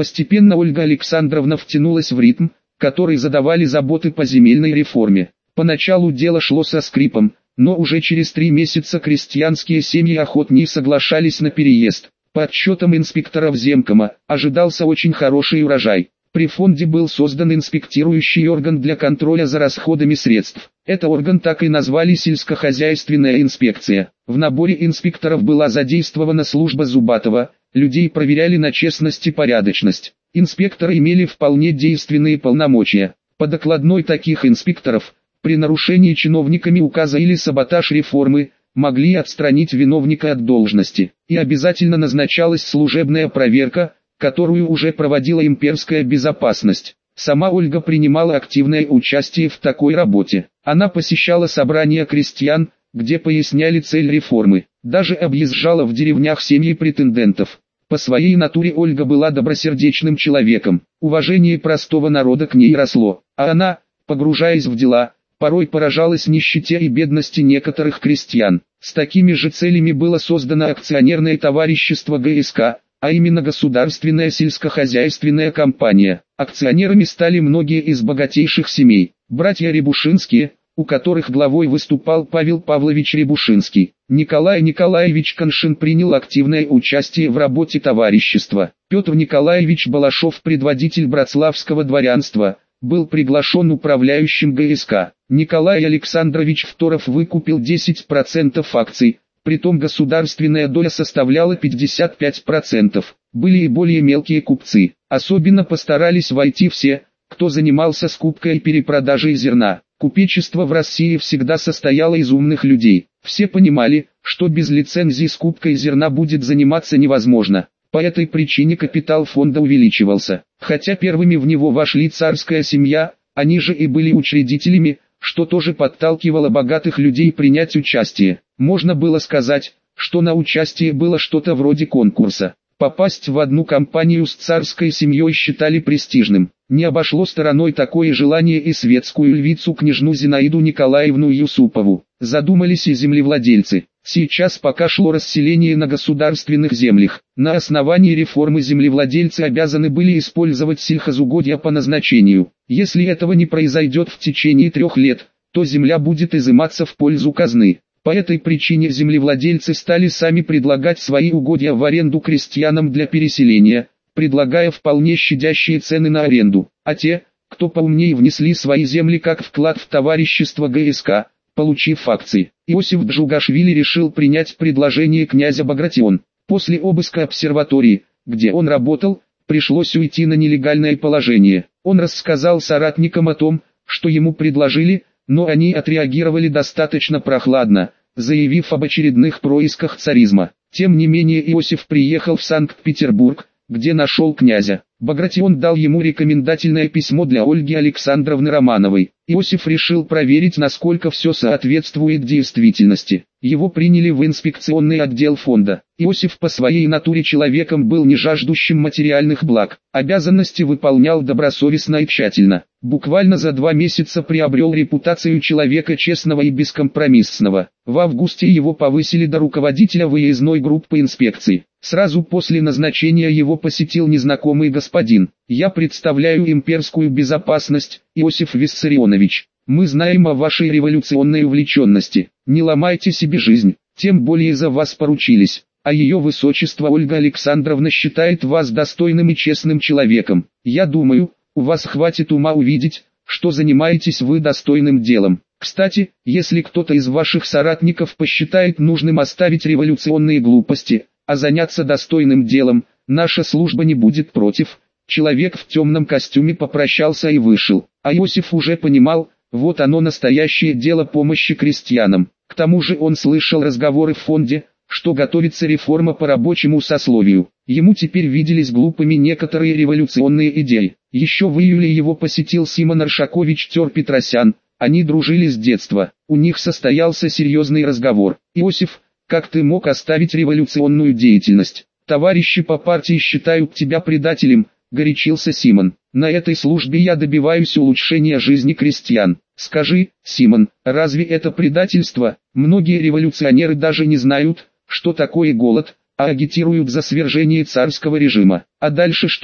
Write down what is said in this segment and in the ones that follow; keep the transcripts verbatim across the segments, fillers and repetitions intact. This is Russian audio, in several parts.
Постепенно Ольга Александровна втянулась в ритм, который задавали заботы по земельной реформе. Поначалу дело шло со скрипом, но уже через три месяца крестьянские семьи охотнее соглашались на переезд. По отчетам инспекторов Земкома, ожидался очень хороший урожай. При фонде был создан инспектирующий орган для контроля за расходами средств. Это орган так и назвали сельскохозяйственная инспекция. В наборе инспекторов была задействована служба Зубатова, людей проверяли на честность и порядочность. Инспекторы имели вполне действенные полномочия. По докладной таких инспекторов, при нарушении чиновниками указа или саботаж реформы, могли отстранить виновника от должности. И обязательно назначалась служебная проверка, которую уже проводила имперская безопасность. Сама Ольга принимала активное участие в такой работе. Она посещала собрания крестьян, где поясняли цель реформы. Даже объезжала в деревнях семьи претендентов. По своей натуре Ольга была добросердечным человеком. Уважение простого народа к ней росло. А она, погружаясь в дела, порой поражалась нищете и бедности некоторых крестьян. С такими же целями было создано акционерное товарищество ГСК, а именно Государственная сельскохозяйственная компания. Акционерами стали многие из богатейших семей. Братья Рябушинские, у которых главой выступал Павел Павлович Рябушинский. Николай Николаевич Коншин принял активное участие в работе товарищества. Петр Николаевич Балашов, предводитель братславского дворянства, был приглашен управляющим ГСК. Николай Александрович Второв выкупил десять процентов акций, притом государственная доля составляла пятьдесят пять процентов. Были и более мелкие купцы. Особенно постарались войти все, кто занимался скупкой и перепродажей зерна. Купечество в России всегда состояло из умных людей. Все понимали, что без лицензии скупкой зерна будет заниматься невозможно. По этой причине капитал фонда увеличивался. Хотя первыми в него вошли царская семья, они же и были учредителями, что тоже подталкивало богатых людей принять участие. Можно было сказать, что на участие было что-то вроде конкурса. Попасть в одну компанию с царской семьей считали престижным. Не обошло стороной такое желание и светскую львицу княжну Зинаиду Николаевну Юсупову. Задумались и землевладельцы. Сейчас пока шло расселение на государственных землях. На основании реформы землевладельцы обязаны были использовать сельхозугодья по назначению. Если этого не произойдет в течение трех лет, то земля будет изыматься в пользу казны. По этой причине землевладельцы стали сами предлагать свои угодья в аренду крестьянам для переселения, предлагая вполне щадящие цены на аренду. А те, кто поумнее, внесли свои земли как вклад в товарищество ГСК, получив акции. Иосиф Джугашвили решил принять предложение князя Багратион. После обыска обсерватории, где он работал, пришлось уйти на нелегальное положение. Он рассказал соратникам о том, что ему предложили, но они отреагировали достаточно прохладно, заявив об очередных происках царизма. Тем не менее Иосиф приехал в Санкт-Петербург, где нашел князя. Багратион дал ему рекомендательное письмо для Ольги Александровны Романовой. Иосиф решил проверить, насколько все соответствует действительности. Его приняли в инспекционный отдел фонда. Иосиф по своей натуре человеком был не жаждущим материальных благ. Обязанности выполнял добросовестно и тщательно. Буквально за два месяца приобрел репутацию человека честного и бескомпромиссного. В августе его повысили до руководителя выездной группы инспекции. Сразу после назначения его посетил незнакомый господин. «Я представляю имперскую безопасность, Иосиф Виссарионович. Мы знаем о вашей революционной увлеченности. Не ломайте себе жизнь, тем более за вас поручились. А ее высочество Ольга Александровна считает вас достойным и честным человеком. Я думаю, у вас хватит ума увидеть, что занимаетесь вы достойным делом. Кстати, если кто-то из ваших соратников посчитает нужным оставить революционные глупости, а заняться достойным делом, наша служба не будет против». Человек в темном костюме попрощался и вышел. А Иосиф уже понимал, вот оно настоящее дело помощи крестьянам. К тому же он слышал разговоры в фонде, что готовится реформа по рабочему сословию. Ему теперь виделись глупыми некоторые революционные идеи. Еще в июле его посетил Симон Аршакович Тер-Петросян. Они дружили с детства. У них состоялся серьезный разговор. «Иосиф, как ты мог оставить революционную деятельность? Товарищи по партии считают тебя предателем», — горячился Симон. «На этой службе я добиваюсь улучшения жизни крестьян. Скажи, Симон, разве это предательство? Многие революционеры даже не знают, что такое голод, а агитируют за свержение царского режима. А дальше что?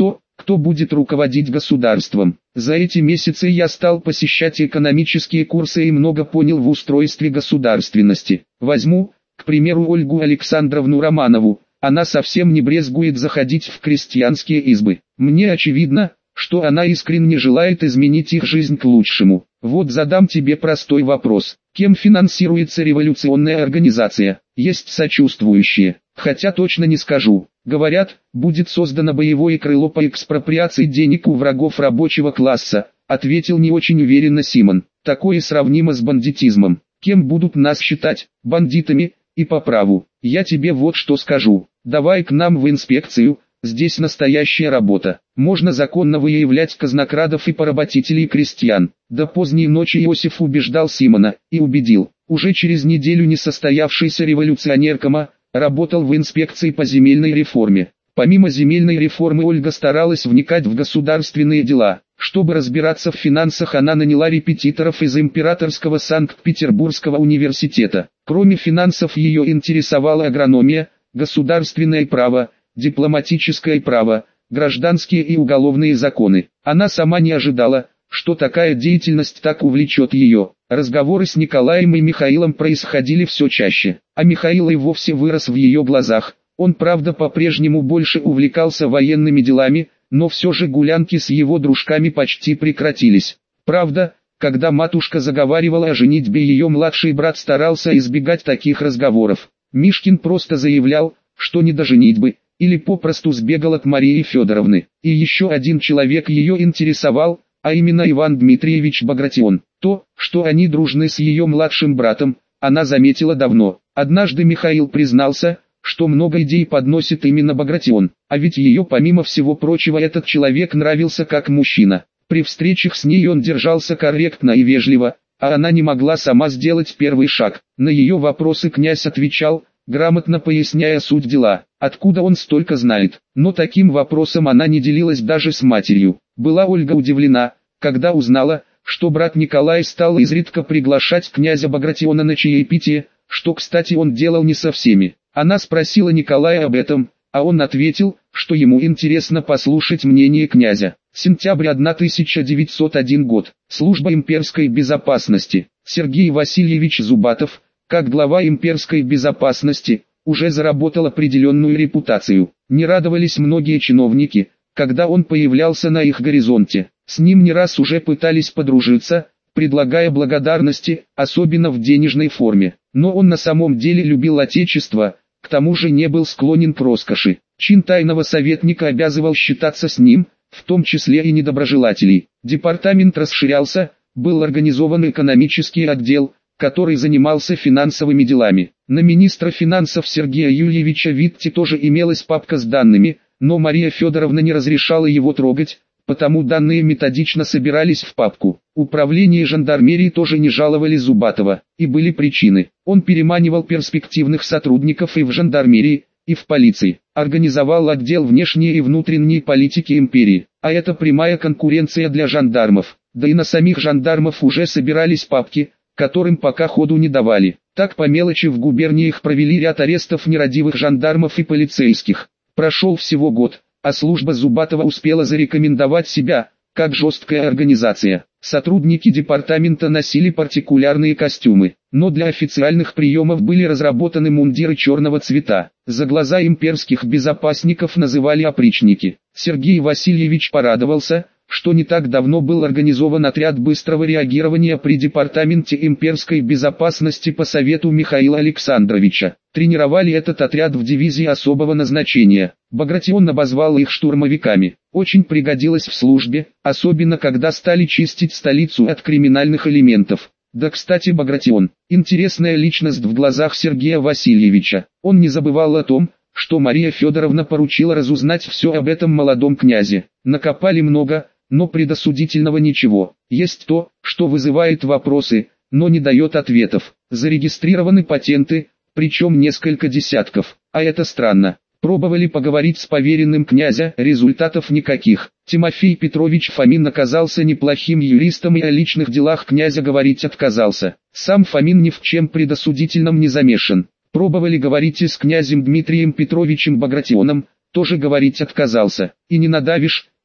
кто будет руководить государством. За эти месяцы я стал посещать экономические курсы и много понял в устройстве государственности. Возьму, к примеру, Ольгу Александровну Романову, она совсем не брезгует заходить в крестьянские избы. Мне очевидно, что она искренне желает изменить их жизнь к лучшему. Вот задам тебе простой вопрос. Кем финансируется революционная организация? Есть сочувствующие, хотя точно не скажу. Говорят, будет создано боевое крыло по экспроприации денег у врагов рабочего класса, ответил не очень уверенно Симон. Такое сравнимо с бандитизмом. Кем будут нас считать? Бандитами, и по праву. Я тебе вот что скажу. Давай к нам в инспекцию. Здесь настоящая работа. Можно законно выявлять казнокрадов и поработителей крестьян. До поздней ночи Иосиф убеждал Симона, и убедил. Уже через неделю несостоявшийся революционеркома работал в инспекции по земельной реформе. Помимо земельной реформы Ольга старалась вникать в государственные дела. Чтобы разбираться в финансах, она наняла репетиторов из Императорского Санкт-Петербургского университета. Кроме финансов ее интересовала агрономия, государственное право, дипломатическое право, гражданские и уголовные законы. Она сама не ожидала, что такая деятельность так увлечет ее. Разговоры с Николаем и Михаилом происходили все чаще, а Михаил и вовсе вырос в ее глазах. Он, правда, по-прежнему больше увлекался военными делами, но все же гулянки с его дружками почти прекратились. Правда, когда матушка заговаривала о женитьбе, ее младший брат старался избегать таких разговоров. Мишкин просто заявлял, что не до женитьбы, или попросту сбегал от Марии Федоровны. И еще один человек ее интересовал, а именно Иван Дмитриевич Багратион. То, что они дружны с ее младшим братом, она заметила давно. Однажды Михаил признался, что много идей подносит именно Багратион, а ведь ее помимо всего прочего этот человек нравился как мужчина. При встречах с ней он держался корректно и вежливо, а она не могла сама сделать первый шаг. На ее вопросы князь отвечал, грамотно поясняя суть дела, откуда он столько знает. Но таким вопросом она не делилась даже с матерью. Была Ольга удивлена, когда узнала, что брат Николай стал изредка приглашать князя Багратиона на чаепитие, что, кстати, он делал не со всеми. Она спросила Николая об этом, а он ответил, что ему интересно послушать мнение князя. Сентябрь тысяча девятьсот первый год. Служба имперской безопасности. Сергей Васильевич Зубатов, как глава имперской безопасности, уже заработал определенную репутацию. Не радовались многие чиновники, когда он появлялся на их горизонте. С ним не раз уже пытались подружиться, предлагая благодарности, особенно в денежной форме. Но он на самом деле любил отечество, к тому же не был склонен к роскоши. Чин тайного советника обязывал считаться с ним, в том числе и недоброжелателей. Департамент расширялся, был организован экономический отдел, который занимался финансовыми делами. На министра финансов Сергея Юльевича Витте тоже имелась папка с данными, но Мария Федоровна не разрешала его трогать, потому данные методично собирались в папку. Управление жандармерии тоже не жаловали Зубатова, и были причины. Он переманивал перспективных сотрудников и в жандармерии, и в полиции, организовал отдел внешней и внутренней политики империи, а это прямая конкуренция для жандармов. Да и на самих жандармов уже собирались папки, которым пока ходу не давали. Так по мелочи в губерниях провели ряд арестов нерадивых жандармов и полицейских. Прошел всего год, а служба Зубатова успела зарекомендовать себя, как жесткая организация. Сотрудники департамента носили партикулярные костюмы, но для официальных приемов были разработаны мундиры черного цвета. За глаза имперских безопасников называли опричники. Сергей Васильевич порадовался, что не так давно был организован отряд быстрого реагирования при департаменте имперской безопасности по совету Михаила Александровича. Тренировали этот отряд в дивизии особого назначения. Багратион обозвал их штурмовиками. Очень пригодилось в службе, особенно когда стали чистить столицу от криминальных элементов. Да, кстати, Багратион – интересная личность в глазах Сергея Васильевича. Он не забывал о том, что Мария Федоровна поручила разузнать все об этом молодом князе. Накопали много, но предосудительного ничего. Есть то, что вызывает вопросы, но не дает ответов. Зарегистрированы патенты, причем несколько десятков. А это странно. Пробовали поговорить с поверенным князя, результатов никаких. Тимофей Петрович Фомин оказался неплохим юристом и о личных делах князя говорить отказался. Сам Фомин ни в чем предосудительном не замешан. Пробовали говорить и с князем Дмитрием Петровичем Багратионом, тоже говорить отказался. И не надавишь,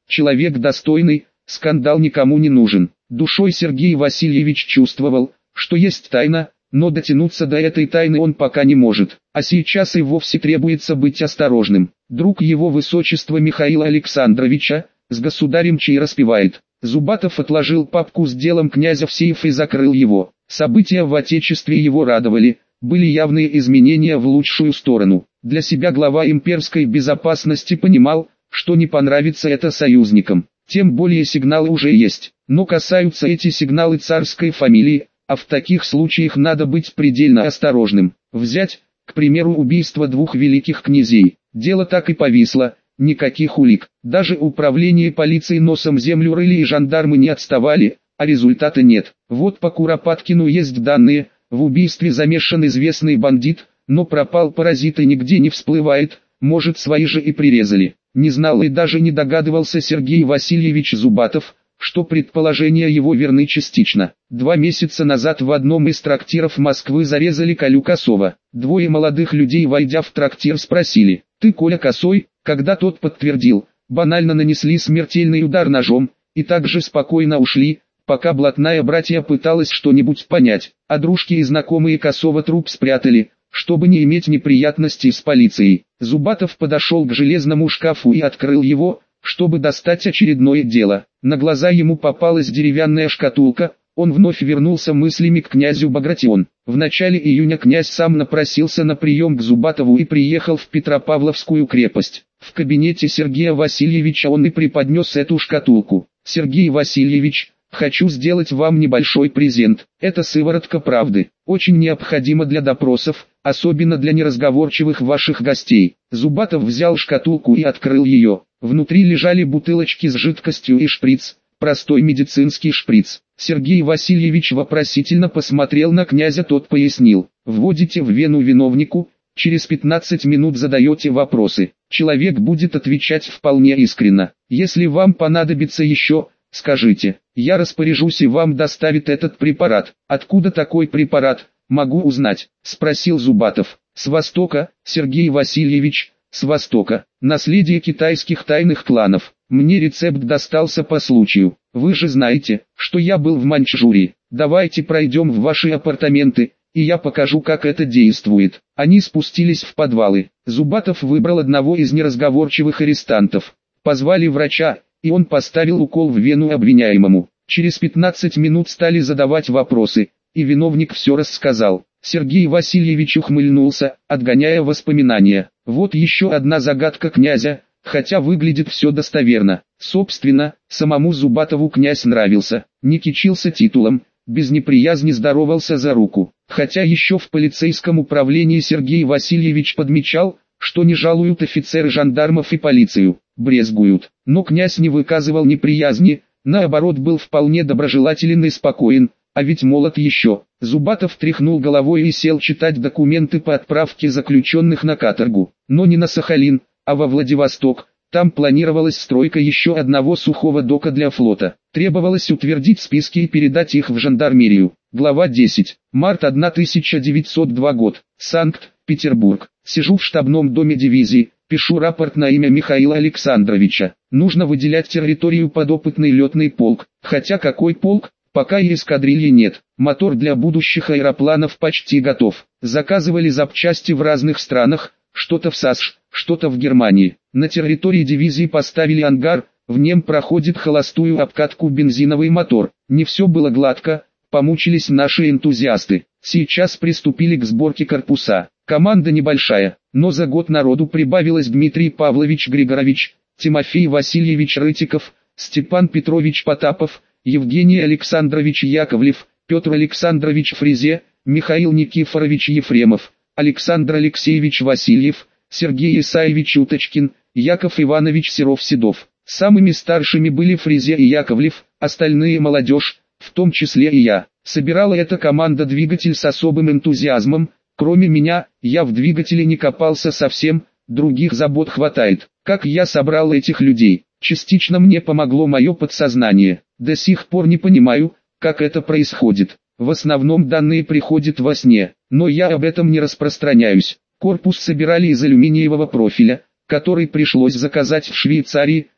Человек достойный, скандал никому не нужен. Душой Сергей Васильевич чувствовал, что есть тайна, но дотянуться до этой тайны он пока не может, а сейчас и вовсе требуется быть осторожным. Друг его высочества Михаила Александровича, с государем чай распевает. Зубатов отложил папку с делом князя в сейф и закрыл его. События в отечестве его радовали, были явные изменения в лучшую сторону. Для себя глава имперской безопасности понимал, что не понравится это союзникам. Тем более сигналы уже есть, но касаются эти сигналы царской фамилии, а в таких случаях надо быть предельно осторожным. Взять, к примеру, убийство двух великих князей. Дело так и повисло, никаких улик. Даже управление полиции носом землю рыли и жандармы не отставали, а результата нет. Вот по Куропаткину есть данные, в убийстве замешан известный бандит, но пропал паразит и нигде не всплывает, может свои же и прирезали. Не знал и даже не догадывался Сергей Васильевич Зубатов, что предположения его верны частично. Два месяца назад в одном из трактиров Москвы зарезали Колю Косова. Двое молодых людей, войдя в трактир, спросили: «Ты Коля Косой?» Когда тот подтвердил, банально нанесли смертельный удар ножом, и также спокойно ушли, пока блатная братья пыталась что-нибудь понять, а дружки и знакомые Косова труп спрятали, чтобы не иметь неприятностей с полицией. Зубатов подошел к железному шкафу и открыл его, чтобы достать очередное дело. На глаза ему попалась деревянная шкатулка, он вновь вернулся мыслями к князю Багратион. В начале июня князь сам напросился на прием к Зубатову и приехал в Петропавловскую крепость. В кабинете Сергея Васильевича он и преподнес эту шкатулку. «Сергей Васильевич, хочу сделать вам небольшой презент. Это сыворотка правды, очень необходима для допросов, особенно для неразговорчивых ваших гостей». Зубатов взял шкатулку и открыл ее. Внутри лежали бутылочки с жидкостью и шприц, простой медицинский шприц. Сергей Васильевич вопросительно посмотрел на князя, тот пояснил: «Вводите в вену виновнику, через пятнадцать минут задаете вопросы. Человек будет отвечать вполне искренно. Если вам понадобится еще, скажите, я распоряжусь и вам доставит этот препарат». «Откуда такой препарат, могу узнать?» — спросил Зубатов. «С Востока, Сергей Васильевич, с Востока. Наследие китайских тайных кланов. Мне рецепт достался по случаю. Вы же знаете, что я был в Маньчжурии. Давайте пройдем в ваши апартаменты, и я покажу, как это действует». Они спустились в подвалы. Зубатов выбрал одного из неразговорчивых арестантов. Позвали врача, и он поставил укол в вену обвиняемому. Через пятнадцать минут стали задавать вопросы, и виновник все рассказал. Сергей Васильевич ухмыльнулся, отгоняя воспоминания. Вот еще одна загадка князя, хотя выглядит все достоверно. Собственно, самому Зубатову князь нравился, не кичился титулом, без неприязни здоровался за руку. Хотя еще в полицейском управлении Сергей Васильевич подмечал, что не жалуют офицеры жандармов и полицию, брезгуют. Но князь не выказывал неприязни, наоборот был вполне доброжелателен и спокоен, а ведь молод еще. Зубатов тряхнул головой и сел читать документы по отправке заключенных на каторгу. Но не на Сахалин, а во Владивосток. Там планировалась стройка еще одного сухого дока для флота. Требовалось утвердить списки и передать их в жандармерию. Глава десять. Март тысяча девятьсот второй год. Санкт-Петербург. Сижу в штабном доме дивизии, пишу рапорт на имя Михаила Александровича. Нужно выделять территорию под опытный летный полк. Хотя какой полк? Пока и эскадрильи нет. Мотор для будущих аэропланов почти готов. Заказывали запчасти в разных странах, что-то в САСШ, что-то в Германии. На территории дивизии поставили ангар, в нем проходит холостую обкатку бензиновый мотор. Не все было гладко, помучились наши энтузиасты. Сейчас приступили к сборке корпуса. Команда небольшая, но за год народу прибавилось: Дмитрий Павлович Григорович, Тимофей Васильевич Рытиков, Степан Петрович Потапов, Евгений Александрович Яковлев, Петр Александрович Фризе, Михаил Никифорович Ефремов, Александр Алексеевич Васильев, Сергей Исаевич Уточкин, Яков Иванович Серов-Седов. Самыми старшими были Фризе и Яковлев, остальные молодежь, в том числе и я. Собирала эта команда двигатель с особым энтузиазмом. Кроме меня, я в двигателе не копался совсем, других забот хватает. Как я собрал этих людей? Частично мне помогло мое подсознание. До сих пор не понимаю, как это происходит. В основном данные приходят во сне, но я об этом не распространяюсь. Корпус собирали из алюминиевого профиля, который пришлось заказать в Швейцарии,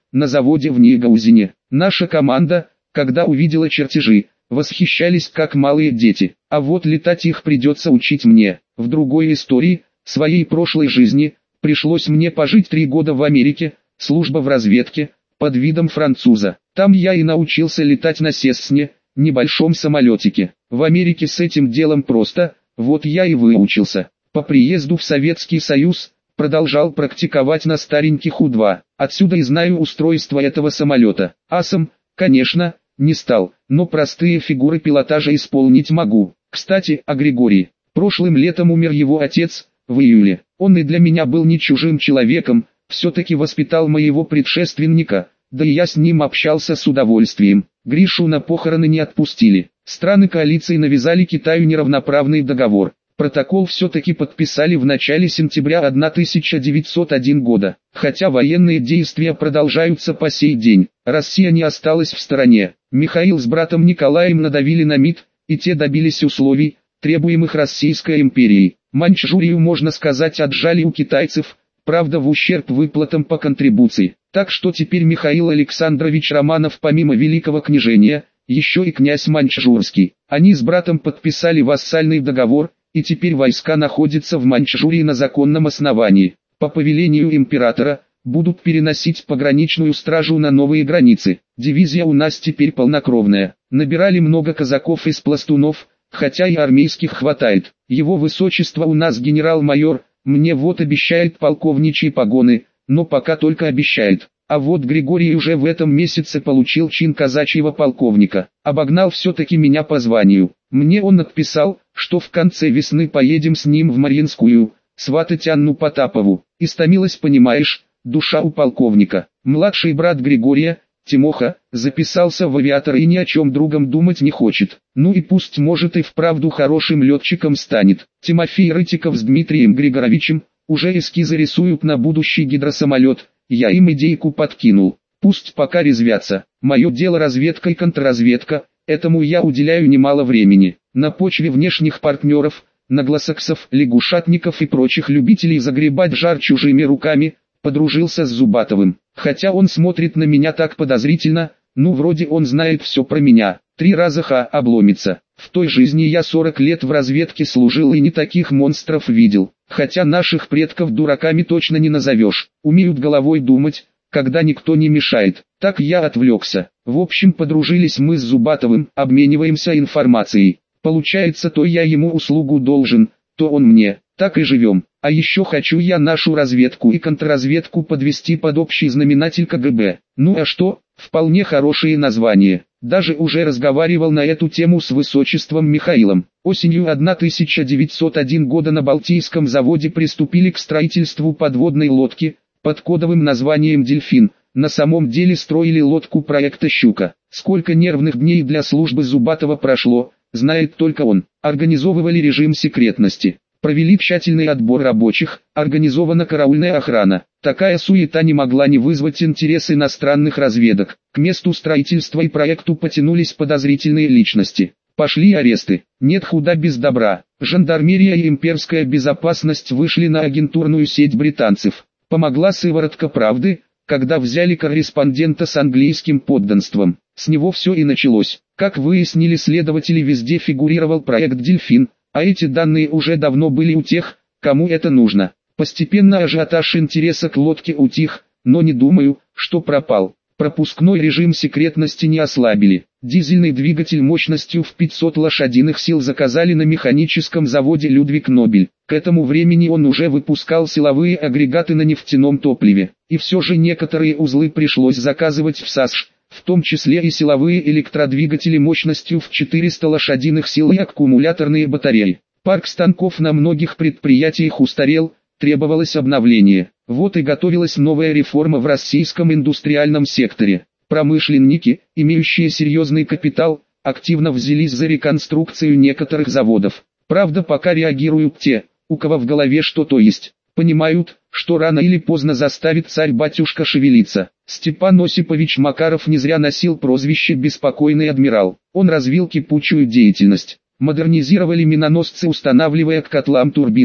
на заводе в Нейгаузене. Наша команда, когда увидела чертежи, восхищались как малые дети. А вот летать их придется учить мне. В другой истории, своей прошлой жизни, пришлось мне пожить три года в Америке, служба в разведке, под видом француза. Там я и научился летать на Сесне, небольшом самолетике. В Америке с этим делом просто, вот я и выучился. По приезду в Советский Союз, продолжал практиковать на стареньких У два. Отсюда и знаю устройство этого самолета. Асом, конечно, не стал, но простые фигуры пилотажа исполнить могу. Кстати, о Григории. Прошлым летом умер его отец, в июле. Он и для меня был не чужим человеком, все-таки воспитал моего предшественника, да и я с ним общался с удовольствием. Гришу на похороны не отпустили. Страны коалиции навязали Китаю неравноправный договор. Протокол все-таки подписали в начале сентября тысяча девятьсот первого года. Хотя военные действия продолжаются по сей день, Россия не осталась в стороне. Михаил с братом Николаем надавили на МИД, и те добились условий, требуемых Российской империей. Маньчжурию, можно сказать, отжали у китайцев, правда в ущерб выплатам по контрибуции. Так что теперь Михаил Александрович Романов помимо великого княжения, еще и князь Маньчжурский. Они с братом подписали вассальный договор, и теперь войска находятся в Маньчжурии на законном основании. По повелению императора, будут переносить пограничную стражу на новые границы. Дивизия у нас теперь полнокровная. Набирали много казаков из пластунов, хотя и армейских хватает. Его высочество у нас генерал-майор, мне вот обещает полковничьи погоны, но пока только обещает. А вот Григорий уже в этом месяце получил чин казачьего полковника. Обогнал все-таки меня по званию. Мне он отписал, что в конце весны поедем с ним в Мариинскую, сватать Анну Потапову. Истомилась, понимаешь, душа у полковника. Младший брат Григория, Тимоха, записался в авиатор и ни о чем другом думать не хочет. Ну и пусть, может, и вправду хорошим летчиком станет. Тимофей Рытиков с Дмитрием Григоровичем уже эскизы рисуют на будущий гидросамолет. Я им идейку подкинул. Пусть пока резвятся. Мое дело разведка и контрразведка, этому я уделяю немало времени. На почве внешних партнеров, наглосаксов, лягушатников и прочих любителей загребать жар чужими руками, подружился с Зубатовым. Хотя он смотрит на меня так подозрительно, ну вроде он знает все про меня. Три раза ха обломится. В той жизни я сорок лет в разведке служил и не таких монстров видел. Хотя наших предков дураками точно не назовешь. Умеют головой думать, когда никто не мешает. Так я отвлекся. В общем, подружились мы с Зубатовым, обмениваемся информацией. Получается, то я ему услугу должен, то он мне. Так и живем. А еще хочу я нашу разведку и контрразведку подвести под общий знаменатель ка гэ бэ. Ну а что, вполне хорошие названия. Даже уже разговаривал на эту тему с высочеством Михаилом. Осенью тысяча девятьсот первого года на Балтийском заводе приступили к строительству подводной лодки, под кодовым названием «Дельфин». На самом деле строили лодку проекта «Щука». Сколько нервных дней для службы Зубатова прошло, знает только он. Организовывали режим секретности. Провели тщательный отбор рабочих, организована караульная охрана. Такая суета не могла не вызвать интерес иностранных разведок. К месту строительства и проекту потянулись подозрительные личности. Пошли аресты. Нет худа без добра. Жандармерия и имперская безопасность вышли на агентурную сеть британцев. Помогла сыворотка правды, когда взяли корреспондента с английским подданством. С него все и началось. Как выяснили следователи, везде фигурировал проект «Дельфин», а эти данные уже давно были у тех, кому это нужно. Постепенно ажиотаж интереса к лодке утих, но не думаю, что пропал. Пропускной режим секретности не ослабили. Дизельный двигатель мощностью в пятьсот лошадиных сил заказали на механическом заводе «Людвиг Нобель». К этому времени он уже выпускал силовые агрегаты на нефтяном топливе. И все же некоторые узлы пришлось заказывать в САСШ, в том числе и силовые электродвигатели мощностью в четыреста лошадиных сил и аккумуляторные батареи. Парк станков на многих предприятиях устарел, требовалось обновление. Вот и готовилась новая реформа в российском индустриальном секторе. Промышленники, имеющие серьезный капитал, активно взялись за реконструкцию некоторых заводов. Правда, пока реагируют те, у кого в голове что-то есть. Понимают, что рано или поздно заставит царь-батюшка шевелиться. Степан Осипович Макаров не зря носил прозвище «Беспокойный адмирал». Он развил кипучую деятельность. Модернизировали миноносцы, устанавливая к котлам турбины,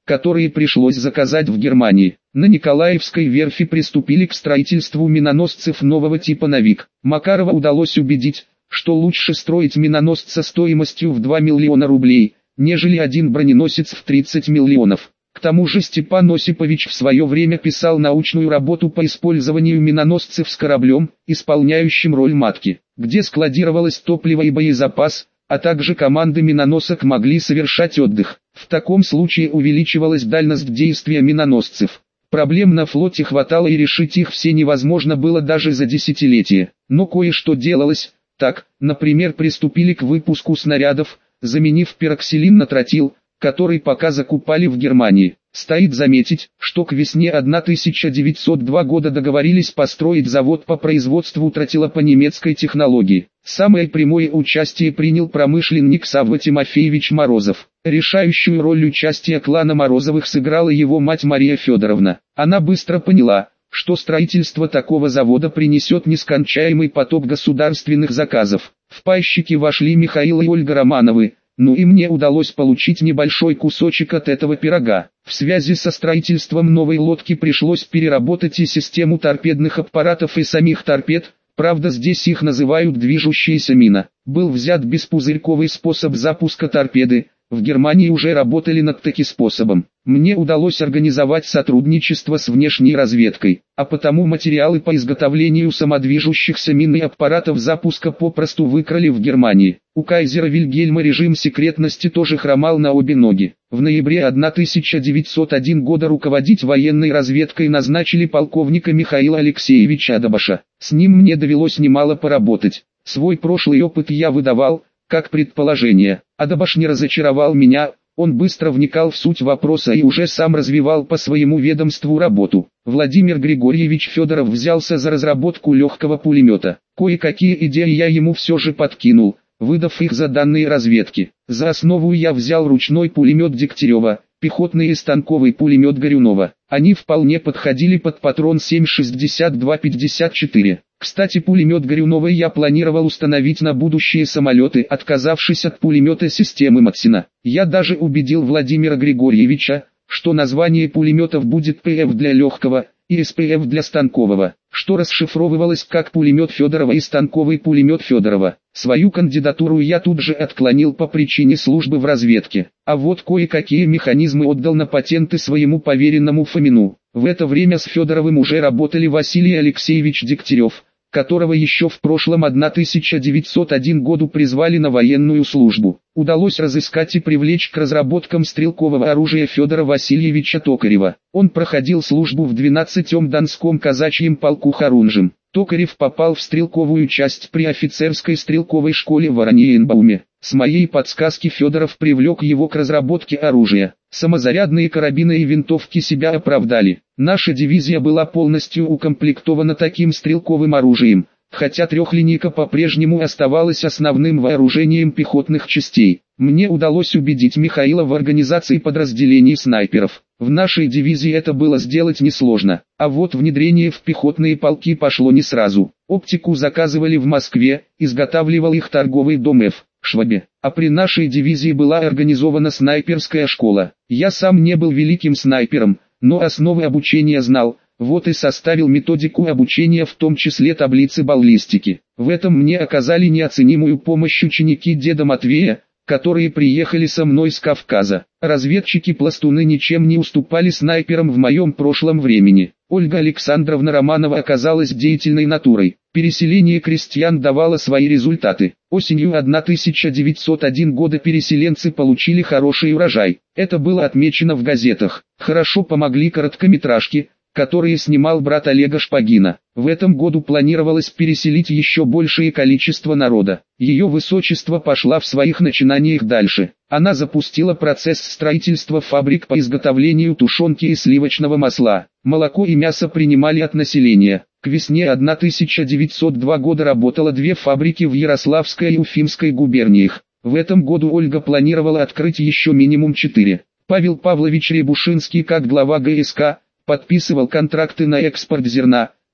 которые пришлось заказать в Германии. На Николаевской верфи приступили к строительству миноносцев нового типа «Новик». Макарова удалось убедить, что лучше строить миноносца стоимостью в два миллиона рублей, нежели один броненосец в тридцать миллионов. К тому же Степан Осипович в свое время писал научную работу по использованию миноносцев с кораблем, исполняющим роль матки, где складировалось топливо и боезапас, а также команды миноносок могли совершать отдых. В таком случае увеличивалась дальность действия миноносцев. Проблем на флоте хватало и решить их все невозможно было даже за десятилетия. Но кое-что делалось. Так, например, приступили к выпуску снарядов, заменив пироксилин на тротил, который пока закупали в Германии. Стоит заметить, что к весне тысяча девятьсот второго года договорились построить завод по производству тротила по немецкой технологии. Самое прямое участие принял промышленник Савва Тимофеевич Морозов. Решающую роль участия клана Морозовых сыграла его мать Мария Федоровна. Она быстро поняла, что строительство такого завода принесет нескончаемый поток государственных заказов. В пайщики вошли Михаил и Ольга Романовы. Ну и мне удалось получить небольшой кусочек от этого пирога. В связи со строительством новой лодки пришлось переработать и систему торпедных аппаратов и самих торпед, правда здесь их называют движущаяся мина. Был взят беспузырьковый способ запуска торпеды, в Германии уже работали над таким способом. Мне удалось организовать сотрудничество с внешней разведкой, а потому материалы по изготовлению самодвижущихся мин и аппаратов запуска попросту выкрали в Германии. У кайзера Вильгельма режим секретности тоже хромал на обе ноги. В ноябре тысяча девятьсот первого года руководить военной разведкой назначили полковника Михаила Алексеевича Адабаша. С ним мне довелось немало поработать. Свой прошлый опыт я выдавал, как предположение. Адабаш не разочаровал меня, он быстро вникал в суть вопроса и уже сам развивал по своему ведомству работу. Владимир Григорьевич Федоров взялся за разработку легкого пулемета. Кое-какие идеи я ему все же подкинул, выдав их за данные разведки. За основу я взял ручной пулемет Дегтярева, пехотный и станковый пулемет Горюнова. Они вполне подходили под патрон семь шестьдесят два пятьдесят четыре. Кстати, пулемет Горюнова я планировал установить на будущие самолеты, отказавшись от пулемета системы Максина. Я даже убедил Владимира Григорьевича, что название пулеметов будет пэ эф для легкого и эс пэ эф для станкового, что расшифровывалось как пулемет Федорова и станковый пулемет Федорова. Свою кандидатуру я тут же отклонил по причине службы в разведке, а вот кое-какие механизмы отдал на патенты своему поверенному Фомину. В это время с Федоровым уже работали Василий Алексеевич Дегтярев, которого еще в прошлом тысяча девятьсот первом году призвали на военную службу. Удалось разыскать и привлечь к разработкам стрелкового оружия Федора Васильевича Токарева. Он проходил службу в двенадцатом Донском казачьем полку Харунжем. Токарев попал в стрелковую часть при офицерской стрелковой школе в Ораниенбауме. С моей подсказки Федоров привлек его к разработке оружия. Самозарядные карабины и винтовки себя оправдали. Наша дивизия была полностью укомплектована таким стрелковым оружием, хотя трехлинейка по-прежнему оставалась основным вооружением пехотных частей. Мне удалось убедить Михаила в организации подразделений снайперов. В нашей дивизии это было сделать несложно, а вот внедрение в пехотные полки пошло не сразу. Оптику заказывали в Москве, изготавливал их торговый дом Ф. Швабе, а при нашей дивизии была организована снайперская школа. Я сам не был великим снайпером, но основы обучения знал, вот и составил методику обучения, в том числе таблицы баллистики. В этом мне оказали неоценимую помощь ученики деда Матвея, которые приехали со мной с Кавказа. Разведчики-пластуны ничем не уступали снайперам в моем прошлом времени. Ольга Александровна Романова оказалась деятельной натурой. Переселение крестьян давало свои результаты. Осенью тысяча девятьсот первого года переселенцы получили хороший урожай. Это было отмечено в газетах. Хорошо помогли короткометражки, которые снимал брат Олега Шпагина. В этом году планировалось переселить еще большее количество народа. Ее высочество пошла в своих начинаниях дальше. Она запустила процесс строительства фабрик по изготовлению тушенки и сливочного масла. Молоко и мясо принимали от населения. К весне тысяча девятьсот второго года работало две фабрики в Ярославской и Уфимской губерниях. В этом году Ольга планировала открыть еще минимум четыре. Павел Павлович Рябушинский, как глава гэ эс ка, подписывал контракты на экспорт зерна,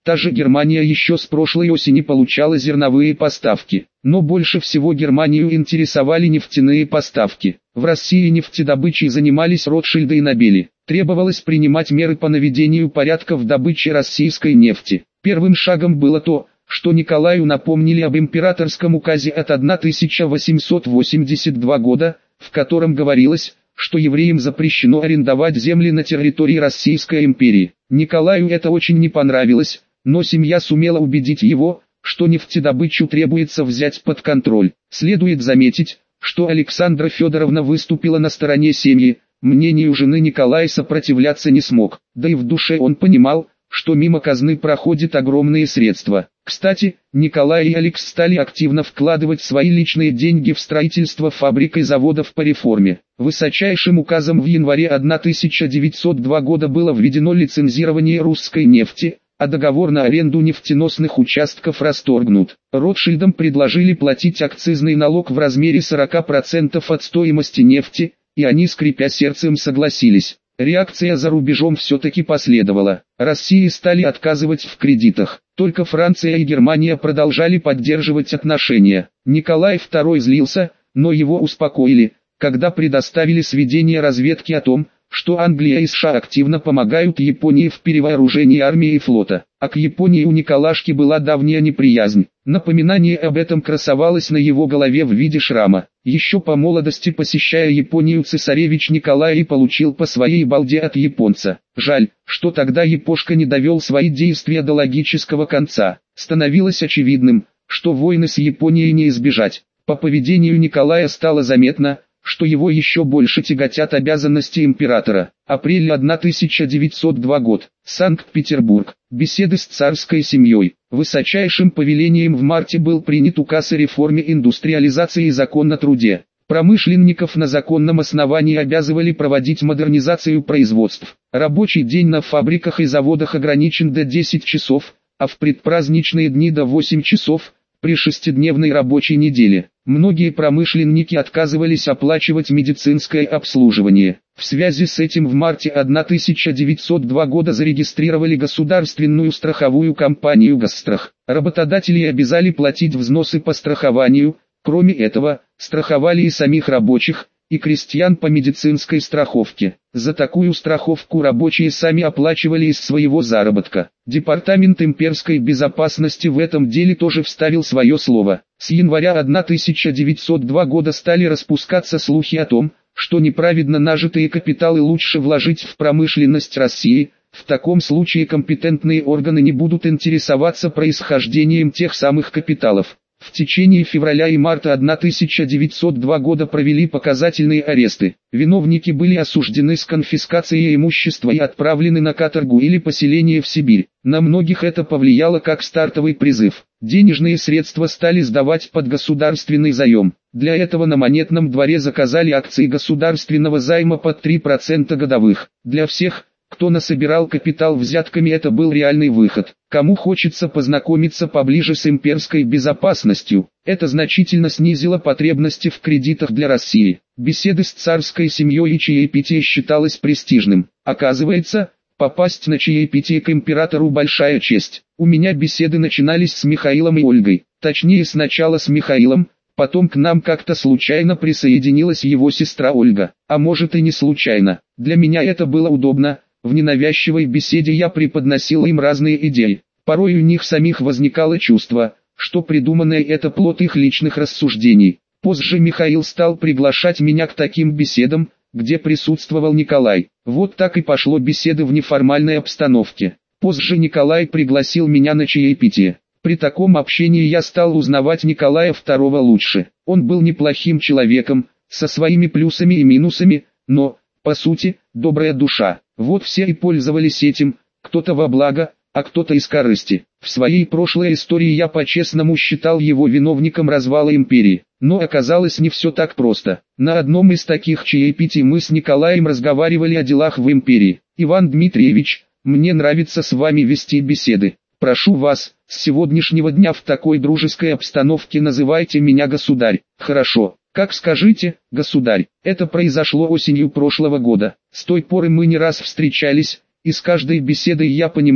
Та же Германия еще с прошлой осени получала зерновые поставки. Но больше всего Германию интересовали нефтяные поставки. В России нефтедобычей занимались Ротшильды и Нобели. Требовалось принимать меры по наведению порядка в добыче российской нефти. Первым шагом было то, что Николаю напомнили об императорском указе от тысяча восемьсот восемьдесят второго года, в котором говорилось, что евреям запрещено арендовать земли на территории Российской империи. Николаю это очень не понравилось, но семья сумела убедить его, что нефтедобычу требуется взять под контроль. Следует заметить, что Александра Федоровна выступила на стороне семьи, мнению жены Николай сопротивляться не смог, да и в душе он понимал, что мимо казны проходят огромные средства. Кстати, Николай и Алекс стали активно вкладывать свои личные деньги в строительство фабрик и заводов по реформе. Высочайшим указом в январе тысяча девятьсот второго года было введено лицензирование русской нефти, а договор на аренду нефтеносных участков расторгнут. Ротшильдам предложили платить акцизный налог в размере сорока процентов от стоимости нефти, и они, скрипя сердцем, согласились. Реакция за рубежом все-таки последовала. России стали отказывать в кредитах. Только Франция и Германия продолжали поддерживать отношения. Николай второй злился, но его успокоили, когда предоставили сведения разведки о том, что Англия и США активно помогают Японии в перевооружении армии и флота. А к Японии у Николашки была давняя неприязнь. Напоминание об этом красовалось на его голове в виде шрама. Еще по молодости, посещая Японию, цесаревич Николай и получил по своей балде от японца. Жаль, что тогда Япошка не довел свои действия до логического конца. Становилось очевидным, что войны с Японией не избежать. По поведению Николая стало заметно, что его еще больше тяготят обязанности императора. Апрель тысяча девятьсот второго год. Санкт-Петербург. Беседы с царской семьей. Высочайшим повелением в марте был принят указ о реформе индустриализации и закон о труде. Промышленников на законном основании обязывали проводить модернизацию производств. Рабочий день на фабриках и заводах ограничен до десяти часов, а в предпраздничные дни до восьми часов, при шестидневной рабочей неделе. Многие промышленники отказывались оплачивать медицинское обслуживание. В связи с этим в марте тысяча девятьсот второго года зарегистрировали государственную страховую компанию «Госстрах». Работодатели обязали платить взносы по страхованию, кроме этого, страховали и самих рабочих, и крестьян по медицинской страховке. За такую страховку рабочие сами оплачивали из своего заработка. Департамент имперской безопасности в этом деле тоже вставил свое слово. С января тысяча девятьсот второго года стали распускаться слухи о том, что неправедно нажитые капиталы лучше вложить в промышленность России. В таком случае компетентные органы не будут интересоваться происхождением тех самых капиталов. В течение февраля и марта тысяча девятьсот второго года провели показательные аресты. Виновники были осуждены с конфискацией имущества и отправлены на каторгу или поселение в Сибирь. На многих это повлияло как стартовый призыв. Денежные средства стали сдавать под государственный заем. Для этого на Монетном дворе заказали акции государственного займа под три процента годовых. Для всех, кто насобирал капитал взятками, это был реальный выход. Кому хочется познакомиться поближе с имперской безопасностью, это значительно снизило потребности в кредитах для России. Беседы с царской семьей и чаепитие считалось престижным. Оказывается, попасть на чаепитие к императору большая честь. У меня беседы начинались с Михаилом и Ольгой. Точнее, сначала с Михаилом, потом к нам как-то случайно присоединилась его сестра Ольга. А может и не случайно. Для меня это было удобно. В ненавязчивой беседе я преподносил им разные идеи. Порой у них самих возникало чувство, что придуманное это плод их личных рассуждений. Позже Михаил стал приглашать меня к таким беседам, где присутствовал Николай. Вот так и пошло беседы в неформальной обстановке. Позже Николай пригласил меня на чаепитие. При таком общении я стал узнавать Николая второго лучше. Он был неплохим человеком, со своими плюсами и минусами, но, по сути, добрая душа. Вот все и пользовались этим, кто-то во благо, а кто-то из корысти. В своей прошлой истории я по-честному считал его виновником развала империи. Но оказалось не все так просто. На одном из таких чаепитий мы с Николаем разговаривали о делах в империи. «Иван Дмитриевич, мне нравится с вами вести беседы. Прошу вас, с сегодняшнего дня в такой дружеской обстановке называйте меня государь». «Хорошо. Как скажите, государь». Это произошло осенью прошлого года. С той поры мы не раз встречались, и с каждой беседой я понимал,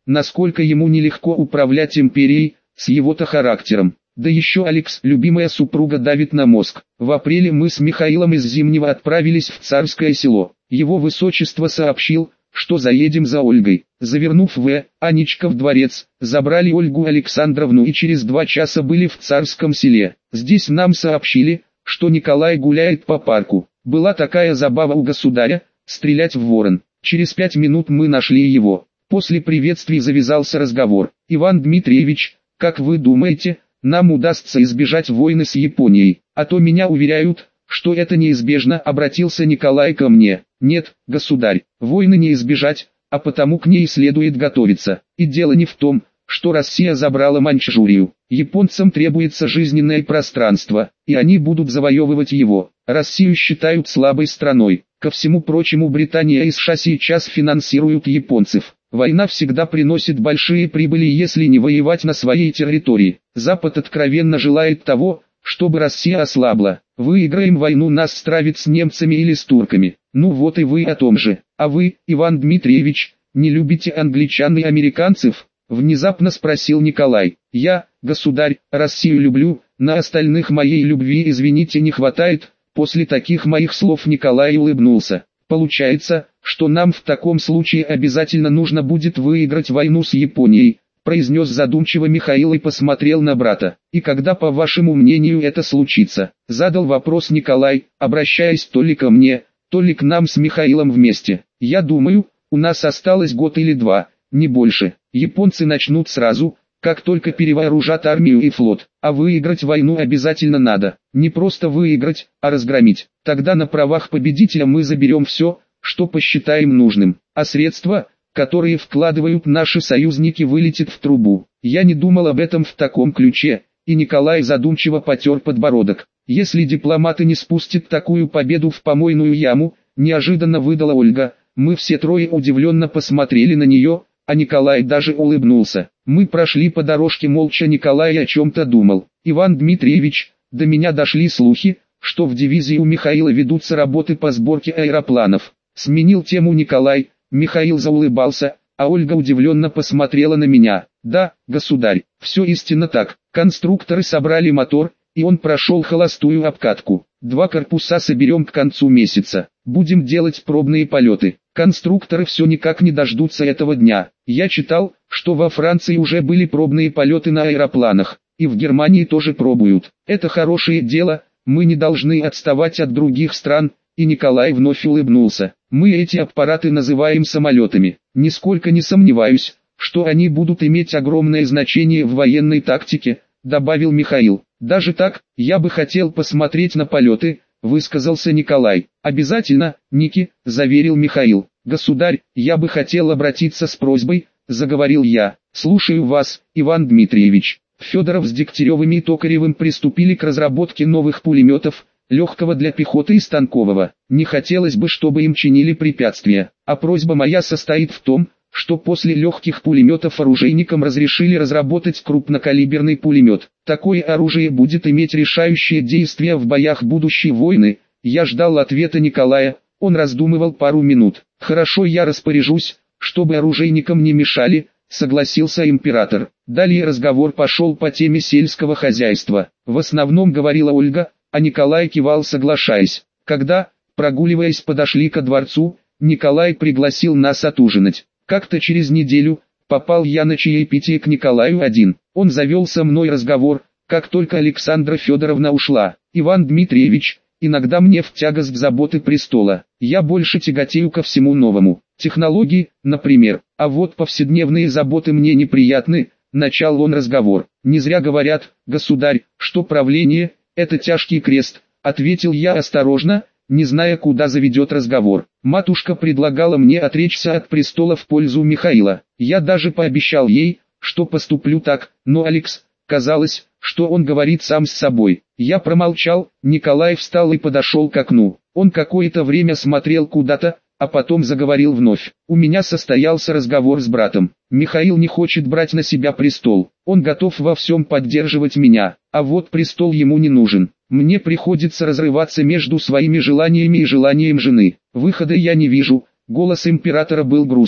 насколько ему нелегко управлять империей, с его-то характером. Да еще Алекс, любимая супруга, давит на мозг. В апреле мы с Михаилом из Зимнего отправились в Царское Село. Его высочество сообщил, что заедем за Ольгой. Завернув в Анечка в дворец, забрали Ольгу Александровну и через два часа были в Царском Селе. Здесь нам сообщили, что Николай гуляет по парку. Была такая забава у государя, стрелять в ворон. Через пять минут мы нашли его. После приветствий завязался разговор. Иван Дмитриевич, как вы думаете, нам удастся избежать войны с Японией? А то меня уверяют, что это неизбежно, обратился Николай ко мне. Нет, государь, войны не избежать, а потому к ней следует готовиться. И дело не в том, что Россия забрала Маньчжурию. Японцам требуется жизненное пространство, и они будут завоевывать его. Россию считают слабой страной. Ко всему прочему, Британия и США сейчас финансируют японцев. Война всегда приносит большие прибыли, если не воевать на своей территории. Запад откровенно желает того, чтобы Россия ослабла. Выиграем войну, нас стравит с немцами или с турками. Ну вот и вы о том же. А вы, Иван Дмитриевич, не любите англичан и американцев? Внезапно спросил Николай. Я, государь, Россию люблю, на остальных моей любви, извините, не хватает. После таких моих слов Николай улыбнулся. Получается, что нам в таком случае обязательно нужно будет выиграть войну с Японией, произнес задумчиво Михаил и посмотрел на брата. И когда, по вашему мнению, это случится? Задал вопрос Николай, обращаясь то ли ко мне, то ли к нам с Михаилом вместе. Я думаю, у нас осталось год или два, не больше. Японцы начнут сразу, как только перевооружат армию и флот. А выиграть войну обязательно надо. Не просто выиграть, а разгромить. Тогда на правах победителя мы заберем все, что посчитаем нужным. А средства, которые вкладывают наши союзники, вылетят в трубу. Я не думал об этом в таком ключе, и Николай задумчиво потер подбородок. Если дипломаты не спустят такую победу в помойную яму, неожиданно выдала Ольга. Мы все трое удивленно посмотрели на нее, а Николай даже улыбнулся. Мы прошли по дорожке молча, Николай о чем-то думал. Иван Дмитриевич, до меня дошли слухи, что в дивизии у Михаила ведутся работы по сборке аэропланов. Сменил тему Николай. Михаил заулыбался, а Ольга удивленно посмотрела на меня. Да, государь, все истинно так. Конструкторы собрали мотор, и он прошел холостую обкатку. Два корпуса соберем к концу месяца. Будем делать пробные полеты. Конструкторы все никак не дождутся этого дня. Я читал, что во Франции уже были пробные полеты на аэропланах, и в Германии тоже пробуют. Это хорошее дело, мы не должны отставать от других стран, и Николай вновь улыбнулся. Мы эти аппараты называем самолетами. Нисколько не сомневаюсь, что они будут иметь огромное значение в военной тактике, добавил Михаил. Даже так, я бы хотел посмотреть на полеты, высказался Николай. Обязательно, Ники, заверил Михаил. Государь, я бы хотел обратиться с просьбой, заговорил я. Слушаю вас, Иван Дмитриевич. Федоров с Дегтяревым и Токаревым приступили к разработке новых пулеметов, легкого для пехоты и станкового. Не хотелось бы, чтобы им чинили препятствия. А просьба моя состоит в том, что после легких пулеметов оружейникам разрешили разработать крупнокалиберный пулемет. Такое оружие будет иметь решающее действие в боях будущей войны. Я ждал ответа Николая, он раздумывал пару минут. Хорошо, я распоряжусь, чтобы оружейникам не мешали, согласился император. Далее разговор пошел по теме сельского хозяйства. В основном говорила Ольга, а Николай кивал, соглашаясь. Когда, прогуливаясь, подошли ко дворцу, Николай пригласил нас отужинать. Как-то через неделю, попал я на чаепитие к Николаю один. Он завел со мной разговор, как только Александра Федоровна ушла. Иван Дмитриевич, иногда мне в тягость заботы престола. Я больше тяготею ко всему новому. Технологии, например. А вот повседневные заботы мне неприятны, начал он разговор. Не зря говорят, государь, что правление – это тяжкий крест, ответил я осторожно, не зная, куда заведет разговор. Матушка предлагала мне отречься от престола в пользу Михаила. Я даже пообещал ей, что поступлю так, но Алекс, казалось, что он говорит сам с собой. Я промолчал, Николай встал и подошел к окну. Он какое-то время смотрел куда-то, а потом заговорил вновь. У меня состоялся разговор с братом. Михаил не хочет брать на себя престол. Он готов во всем поддерживать меня, а вот престол ему не нужен. Мне приходится разрываться между своими желаниями и желанием жены. Выхода я не вижу. Голос императора был грустным.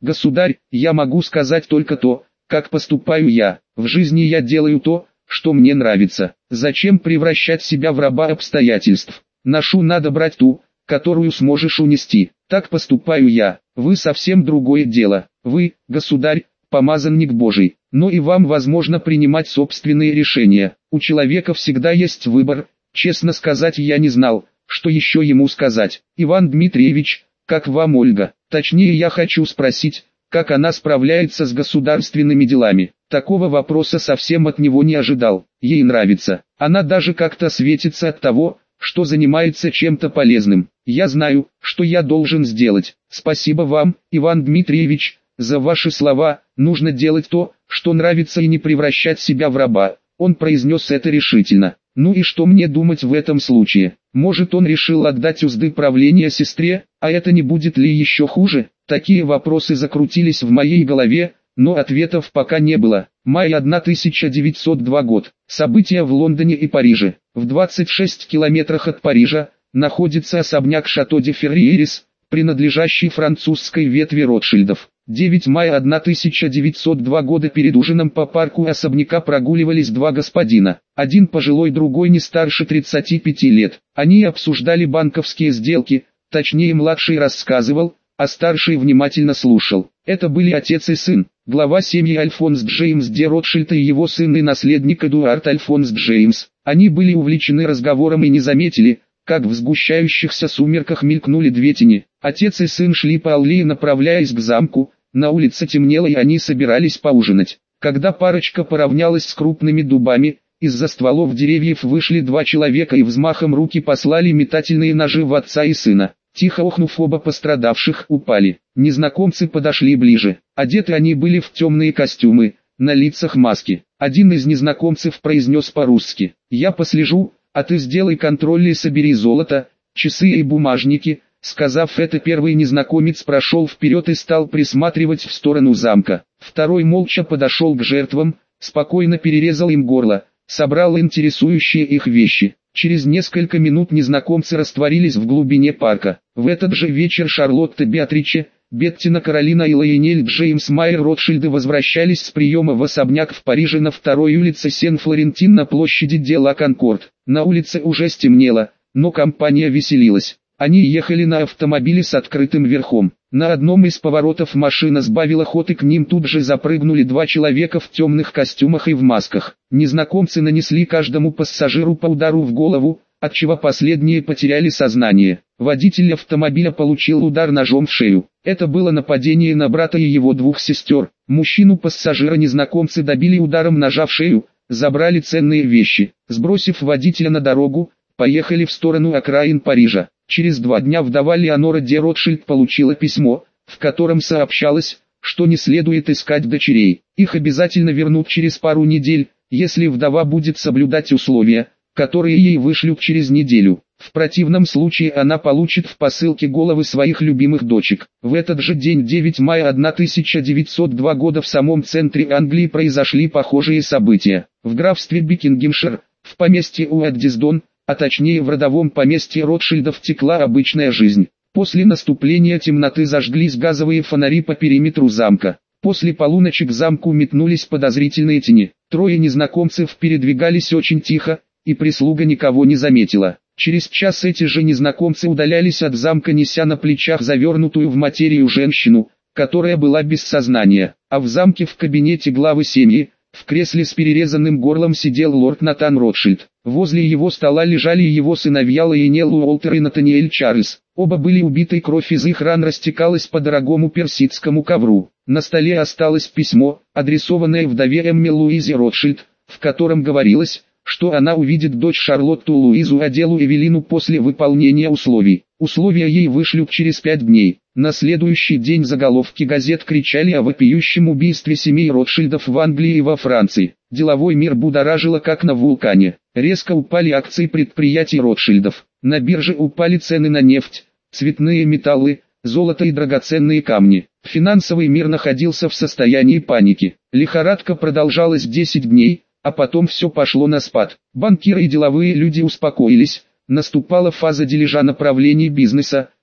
Государь, я могу сказать только то, как поступаю я. В жизни я делаю то, что мне нравится. Зачем превращать себя в раба обстоятельств? Ношу надо брать ту, которую сможешь унести. Так поступаю я. Вы совсем другое дело. Вы, государь, помазанник Божий. Но и вам возможно принимать собственные решения. У человека всегда есть выбор. Честно сказать, я не знал, что еще ему сказать. Иван Дмитриевич, как вам Ольга? Точнее, я хочу спросить, как она справляется с государственными делами. Такого вопроса совсем от него не ожидал. Ей нравится. Она даже как-то светится от того, что занимается чем-то полезным. Я знаю, что я должен сделать. Спасибо вам, Иван Дмитриевич, за ваши слова. Нужно делать то, что нравится, и не превращать себя в раба. Он произнес это решительно. Ну и что мне думать в этом случае? Может, он решил отдать узды правления сестре, а это не будет ли еще хуже? Такие вопросы закрутились в моей голове, но ответов пока не было. Май тысяча девятьсот второй год. События в Лондоне и Париже. В двадцати шести километрах от Парижа находится особняк Шато де Ферриерис, принадлежащий французской ветви Ротшильдов. девятого мая тысяча девятьсот второго года перед ужином по парку особняка прогуливались два господина. Один пожилой, другой не старше тридцати пяти лет. Они обсуждали банковские сделки, точнее младший рассказывал, а старший внимательно слушал. Это были отец и сын. Глава семьи Альфонс Джеймс де Ротшильд и его сын и наследник Эдуард Альфонс Джеймс. Они были увлечены разговором и не заметили, как в сгущающихся сумерках мелькнули две тени. Отец и сын шли по аллее, направляясь к замку. На улице темнело, и они собирались поужинать. Когда парочка поравнялась с крупными дубами, из-за стволов деревьев вышли два человека и взмахом руки послали метательные ножи в отца и сына. Тихо охнув, оба пострадавших упали. Незнакомцы подошли ближе. Одеты они были в темные костюмы, на лицах маски. Один из незнакомцев произнес по-русски: «Я послежу, а ты сделай контроль и собери золото, часы и бумажники». Сказав это, первый незнакомец прошел вперед и стал присматривать в сторону замка. Второй молча подошел к жертвам, спокойно перерезал им горло, собрал интересующие их вещи. Через несколько минут незнакомцы растворились в глубине парка. В этот же вечер Шарлотта Беатриче, Беттина Каролина и Лайонель Джеймс Майер Ротшильды возвращались с приема в особняк в Париже на второй улице Сен-Флорентин на площади де ла Конкорд. На улице уже стемнело, но компания веселилась. Они ехали на автомобиле с открытым верхом. На одном из поворотов машина сбавила ход, и к ним тут же запрыгнули два человека в темных костюмах и в масках. Незнакомцы нанесли каждому пассажиру по удару в голову, отчего последние потеряли сознание. Водитель автомобиля получил удар ножом в шею. Это было нападение на брата и его двух сестер. Мужчину-пассажира незнакомцы добили ударом ножа в шею, забрали ценные вещи. Сбросив водителя на дорогу, поехали в сторону окраин Парижа. Через два дня вдова Леонора де Ротшильд получила письмо, в котором сообщалось, что не следует искать дочерей. Их обязательно вернут через пару недель, если вдова будет соблюдать условия, которые ей вышлют через неделю. В противном случае она получит в посылке головы своих любимых дочек. В этот же день, девятого мая тысяча девятьсот второго года, в самом центре Англии произошли похожие события. В графстве Бикингемшир, в поместье Уэддисдон, а точнее в родовом поместье Ротшильдов, текла обычная жизнь. После наступления темноты зажглись газовые фонари по периметру замка. После полуночи к замку метнулись подозрительные тени. Трое незнакомцев передвигались очень тихо, и прислуга никого не заметила. Через час эти же незнакомцы удалялись от замка, неся на плечах завернутую в материю женщину, которая была без сознания. А в замке, в кабинете главы семьи, в кресле с перерезанным горлом сидел лорд Натан Ротшильд. Возле его стола лежали его сыновья Лайонел Уолтер и Натаниэль Чарльз. Оба были убиты, кровь из их ран растекалась по дорогому персидскому ковру. На столе осталось письмо, адресованное вдове Эмме Луизе Ротшильд, в котором говорилось, что она увидит дочь Шарлотту Луизу Аделу Эвелину после выполнения условий. Условия ей вышлют через пять дней. На следующий день заголовки газет кричали о вопиющем убийстве семей Ротшильдов в Англии и во Франции. Деловой мир будоражило как на вулкане. Резко упали акции предприятий Ротшильдов. На бирже упали цены на нефть, цветные металлы, золото и драгоценные камни. Финансовый мир находился в состоянии паники. Лихорадка продолжалась десять дней, а потом все пошло на спад. Банкиры и деловые люди успокоились. Наступала фаза дележа направлений бизнеса,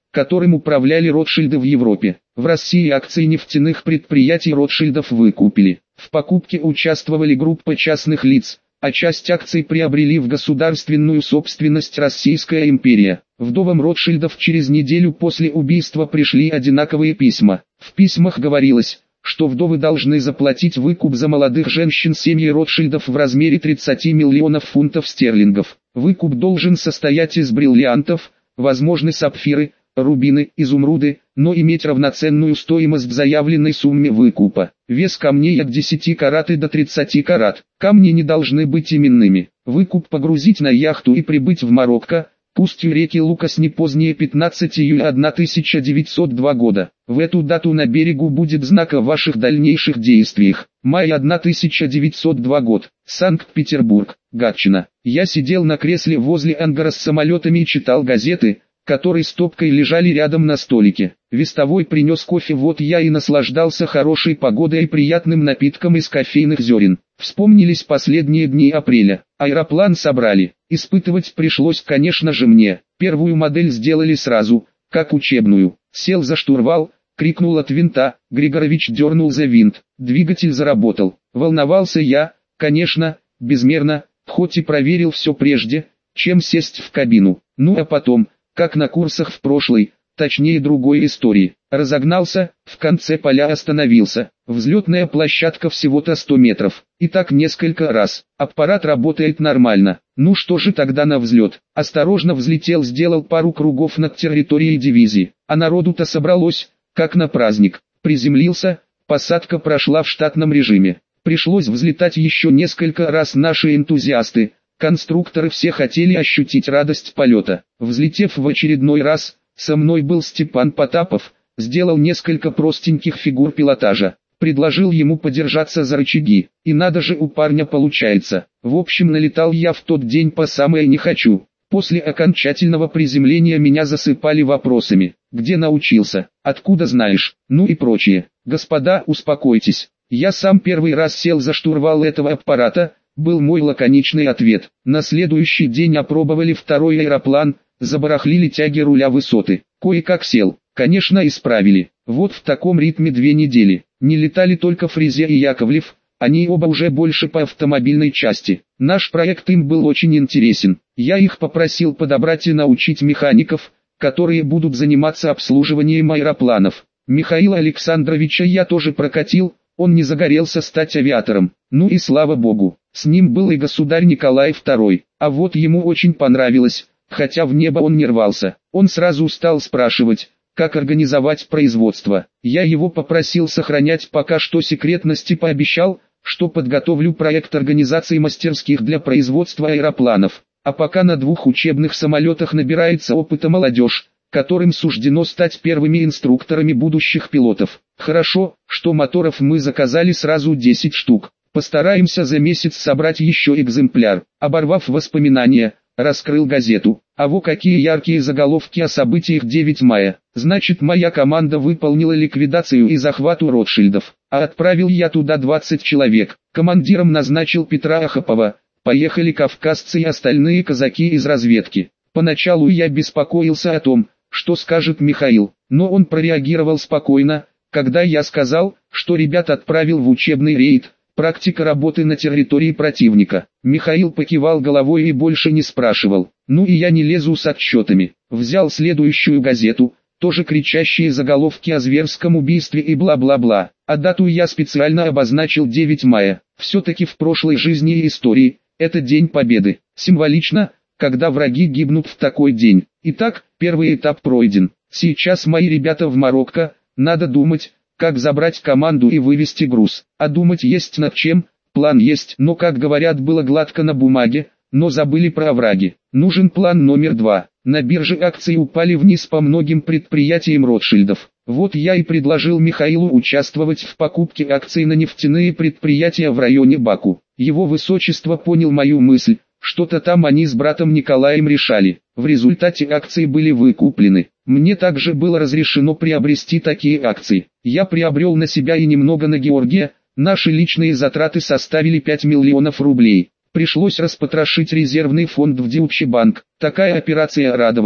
которым управляли Ротшильды в Европе. В России акции нефтяных предприятий Ротшильдов выкупили. В покупке участвовали группа частных лиц, а часть акций приобрели в государственную собственность Российская империя. Вдовам Ротшильдов через неделю после убийства пришли одинаковые письма. В письмах говорилось, что вдовы должны заплатить выкуп за молодых женщин семьи Ротшильдов в размере тридцати миллионов фунтов стерлингов. Выкуп должен состоять из бриллиантов, возможны сапфиры, рубины, изумруды, но иметь равноценную стоимость в заявленной сумме выкупа. Вес камней от десяти карат и до тридцати карат. Камни не должны быть именными. Выкуп погрузить на яхту и прибыть в Марокко, к устью реки Лукас не позднее пятнадцатого июля тысяча девятьсот второго года. В эту дату на берегу будет знак о ваших дальнейших действиях. Май тысяча девятьсот второй год. Санкт-Петербург, Гатчина. Я сидел на кресле возле ангара с самолетами и читал газеты, которые стопкой лежали рядом на столике. Вестовой принес кофе, вот я и наслаждался хорошей погодой и приятным напитком из кофейных зерен. Вспомнились последние дни апреля. Аэроплан собрали. Испытывать пришлось, конечно же, мне. Первую модель сделали сразу, как учебную. Сел за штурвал, крикнул от винта, Григорович дернул за винт. Двигатель заработал. Волновался я, конечно, безмерно, хоть и проверил все прежде, чем сесть в кабину. Ну а потом, как на курсах в прошлой, точнее другой истории. Разогнался, в конце поля остановился. Взлетная площадка всего-то сто метров. И так несколько раз. Аппарат работает нормально. Ну что же тогда на взлет? Осторожно взлетел, сделал пару кругов над территорией дивизии. А народу-то собралось, как на праздник. Приземлился, посадка прошла в штатном режиме. Пришлось взлетать еще несколько раз. Наши энтузиасты, конструкторы, все хотели ощутить радость полета. Взлетев в очередной раз, со мной был Степан Потапов, сделал несколько простеньких фигур пилотажа. Предложил ему подержаться за рычаги. И надо же, у парня получается. В общем, налетал я в тот день по самое не хочу. После окончательного приземления меня засыпали вопросами. Где научился? Откуда знаешь? Ну и прочее. Господа, успокойтесь. Я сам первый раз сел за штурвал этого аппарата, был мой лаконичный ответ. На следующий день опробовали второй аэроплан, забарахлили тяги руля высоты. Кое-как сел. Конечно, исправили. Вот в таком ритме две недели. Не летали только Фрезя и Яковлев, они оба уже больше по автомобильной части. Наш проект им был очень интересен. Я их попросил подобрать и научить механиков, которые будут заниматься обслуживанием аэропланов. Михаила Александровича я тоже прокатил, он не загорелся стать авиатором. Ну и слава богу, с ним был и государь Николай второй. А вот ему очень понравилось, хотя в небо он не рвался. Он сразу стал спрашивать, как организовать производство. Я его попросил сохранять пока что секретность и пообещал, что подготовлю проект организации мастерских для производства аэропланов. А пока на двух учебных самолетах набирается опыта молодежь, которым суждено стать первыми инструкторами будущих пилотов. Хорошо, что моторов мы заказали сразу десять штук. Постараемся за месяц собрать еще экземпляр. Оборвав воспоминания, раскрыл газету. А во какие яркие заголовки о событиях девятого мая. Значит, моя команда выполнила ликвидацию и захват у Ротшильдов. А отправил я туда двадцать человек. Командиром назначил Петра Ахапова. Поехали кавказцы и остальные казаки из разведки. Поначалу я беспокоился о том, что скажет Михаил, но он прореагировал спокойно, когда я сказал, что ребят отправил в учебный рейд. Практика работы на территории противника. Михаил покивал головой и больше не спрашивал. Ну и я не лезу с отчетами. Взял следующую газету, тоже кричащие заголовки о зверском убийстве и бла-бла-бла. А дату я специально обозначил девятого мая. Все-таки в прошлой жизни и истории, это День Победы. Символично, когда враги гибнут в такой день. Итак, первый этап пройден. Сейчас мои ребята в Марокко, надо думать, как забрать команду и вывести груз. А думать есть над чем, план есть, но, как говорят, было гладко на бумаге, но забыли про овраги. Нужен план номер два. На бирже акции упали вниз по многим предприятиям Ротшильдов. Вот я и предложил Михаилу участвовать в покупке акций на нефтяные предприятия в районе Баку. Его высочество понял мою мысль, что-то там они с братом Николаем решали. В результате акции были выкуплены. Мне также было разрешено приобрести такие акции. Я приобрел на себя и немного на Георгия. Наши личные затраты составили пять миллионов рублей. Пришлось распотрошить резервный фонд в Deutsche Bank. Такая операция радовала,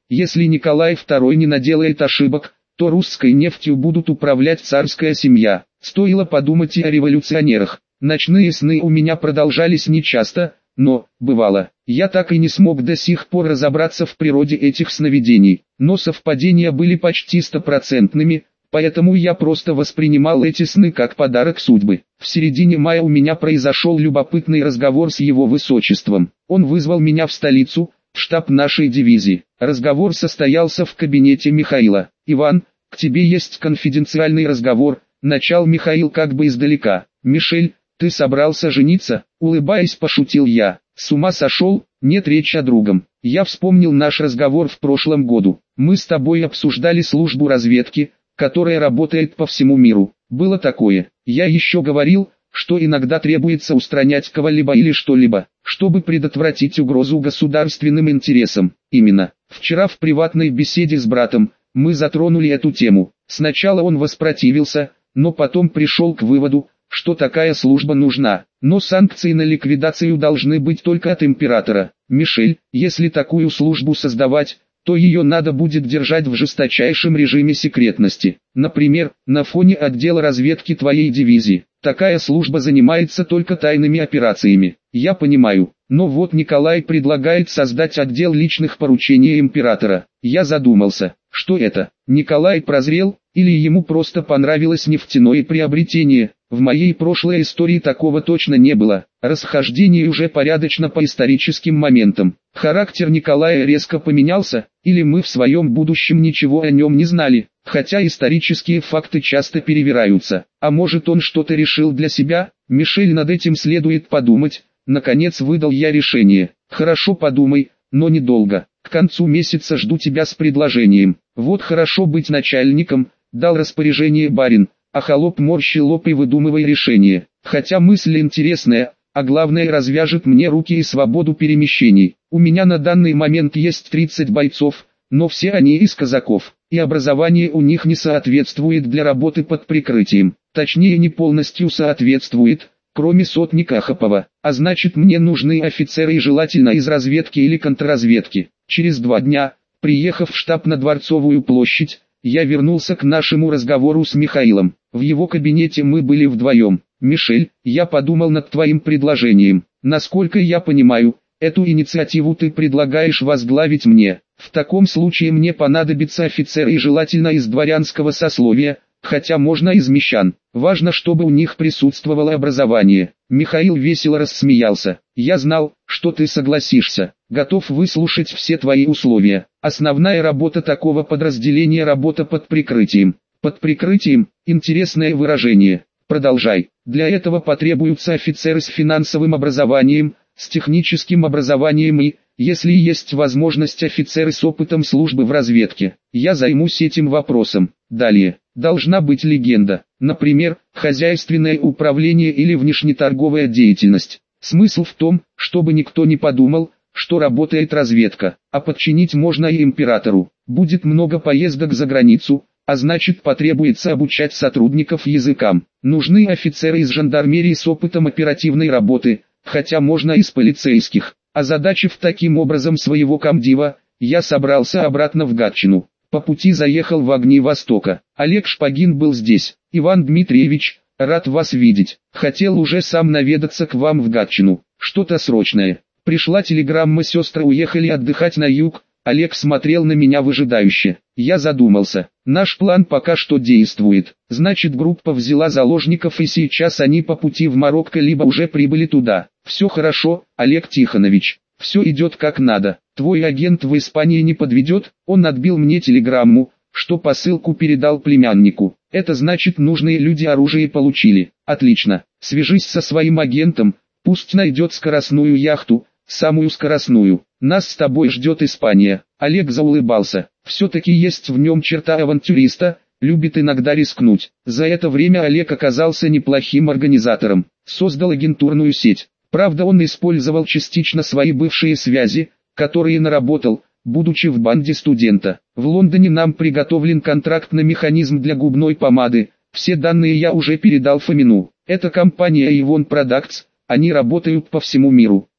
Если Николай второй не наделает ошибок, то русской нефтью будут управлять царская семья. Стоило подумать и о революционерах. Ночные сны у меня продолжались нечасто, но, бывало, я так и не смог до сих пор разобраться в природе этих сновидений. Но совпадения были почти стопроцентными, поэтому я просто воспринимал эти сны как подарок судьбы. В середине мая у меня произошел любопытный разговор с его высочеством. Он вызвал меня в столицу, в штаб нашей дивизии. Разговор состоялся в кабинете Михаила. «Иван, к тебе есть конфиденциальный разговор», — начал Михаил как бы издалека. «Мишель, ты собрался жениться?» — улыбаясь, пошутил я. «С ума сошел? Нет, речь о другом. Я вспомнил наш разговор в прошлом году. Мы с тобой обсуждали службу разведки, которая работает по всему миру. Было такое. Я еще говорил, что иногда требуется устранять кого-либо или что-либо, чтобы предотвратить угрозу государственным интересам. Именно. Вчера в приватной беседе с братом мы затронули эту тему. Сначала он воспротивился, но потом пришел к выводу, что такая служба нужна. Но санкции на ликвидацию должны быть только от императора. Мишель, если такую службу создавать, то ее надо будет держать в жесточайшем режиме секретности. Например, на фоне отдела разведки твоей дивизии. Такая служба занимается только тайными операциями. Я понимаю, но вот Николай предлагает создать отдел личных поручений императора. Я задумался, что это? Николай прозрел, или ему просто понравилось нефтяное приобретение? В моей прошлой истории такого точно не было. Расхождение уже порядочно по историческим моментам. Характер Николая резко поменялся, или мы в своем будущем ничего о нем не знали, хотя исторические факты часто перевираются. А может, он что-то решил для себя? Мишель, над этим следует подумать. Наконец выдал я решение. Хорошо, подумай, но недолго. К концу месяца жду тебя с предложением. Вот хорошо быть начальником, дал распоряжение барин, а холоп морщил лоб и выдумывая решение. Хотя мысль интересная, а главное, развяжет мне руки и свободу перемещений. У меня на данный момент есть тридцать бойцов, но все они из казаков, и образование у них не соответствует для работы под прикрытием. Точнее, не полностью соответствует, кроме сотника Ахапова. А значит, мне нужны офицеры, и желательно из разведки или контрразведки. Через два дня, приехав в штаб на Дворцовую площадь, я вернулся к нашему разговору с Михаилом. В его кабинете мы были вдвоем. «Мишель, я подумал над твоим предложением. Насколько я понимаю, эту инициативу ты предлагаешь возглавить мне. В таком случае мне понадобятся офицеры, и желательно из дворянского сословия, хотя можно из мещан. Важно, чтобы у них присутствовало образование». Михаил весело рассмеялся. «Я знал, что ты согласишься. Готов выслушать все твои условия. Основная работа такого подразделения — работа под прикрытием». «Под прикрытием» — интересное выражение. Продолжай. Для этого потребуются офицеры с финансовым образованием, с техническим образованием и, если есть возможность, офицеры с опытом службы в разведке. Я займусь этим вопросом. Далее. Должна быть легенда. Например, хозяйственное управление или внешнеторговая деятельность. Смысл в том, чтобы никто не подумал, что работает разведка, а подчинить можно и императору. Будет много поездок за границу, а значит, потребуется обучать сотрудников языкам. Нужны офицеры из жандармерии с опытом оперативной работы, хотя можно из полицейских. Озадачив таким образом своего комдива, я собрался обратно в Гатчину. По пути заехал в огни Востока. Олег Шпагин был здесь. «Иван Дмитриевич, рад вас видеть. Хотел уже сам наведаться к вам в Гатчину. Что-то срочное». Пришла телеграмма, сестры уехали отдыхать на юг. Олег смотрел на меня выжидающе. Я задумался. Наш план пока что действует. Значит, группа взяла заложников, и сейчас они по пути в Марокко, либо уже прибыли туда. Все хорошо, Олег Тихонович. Все идет как надо. Твой агент в Испании не подведет? Он отбил мне телеграмму, что посылку передал племяннику. Это значит, нужные люди оружие получили. Отлично. Свяжись со своим агентом, пусть найдет скоростную яхту, самую скоростную. Нас с тобой ждет Испания. Олег заулыбался. Все-таки есть в нем черта авантюриста, любит иногда рискнуть. За это время Олег оказался неплохим организатором. Создал агентурную сеть. Правда, он использовал частично свои бывшие связи, которые наработал, будучи в банде студента. В Лондоне нам приготовлен контракт на механизм для губной помады. Все данные я уже передал Фомину. Это компания Avon Products, они работают по всему миру.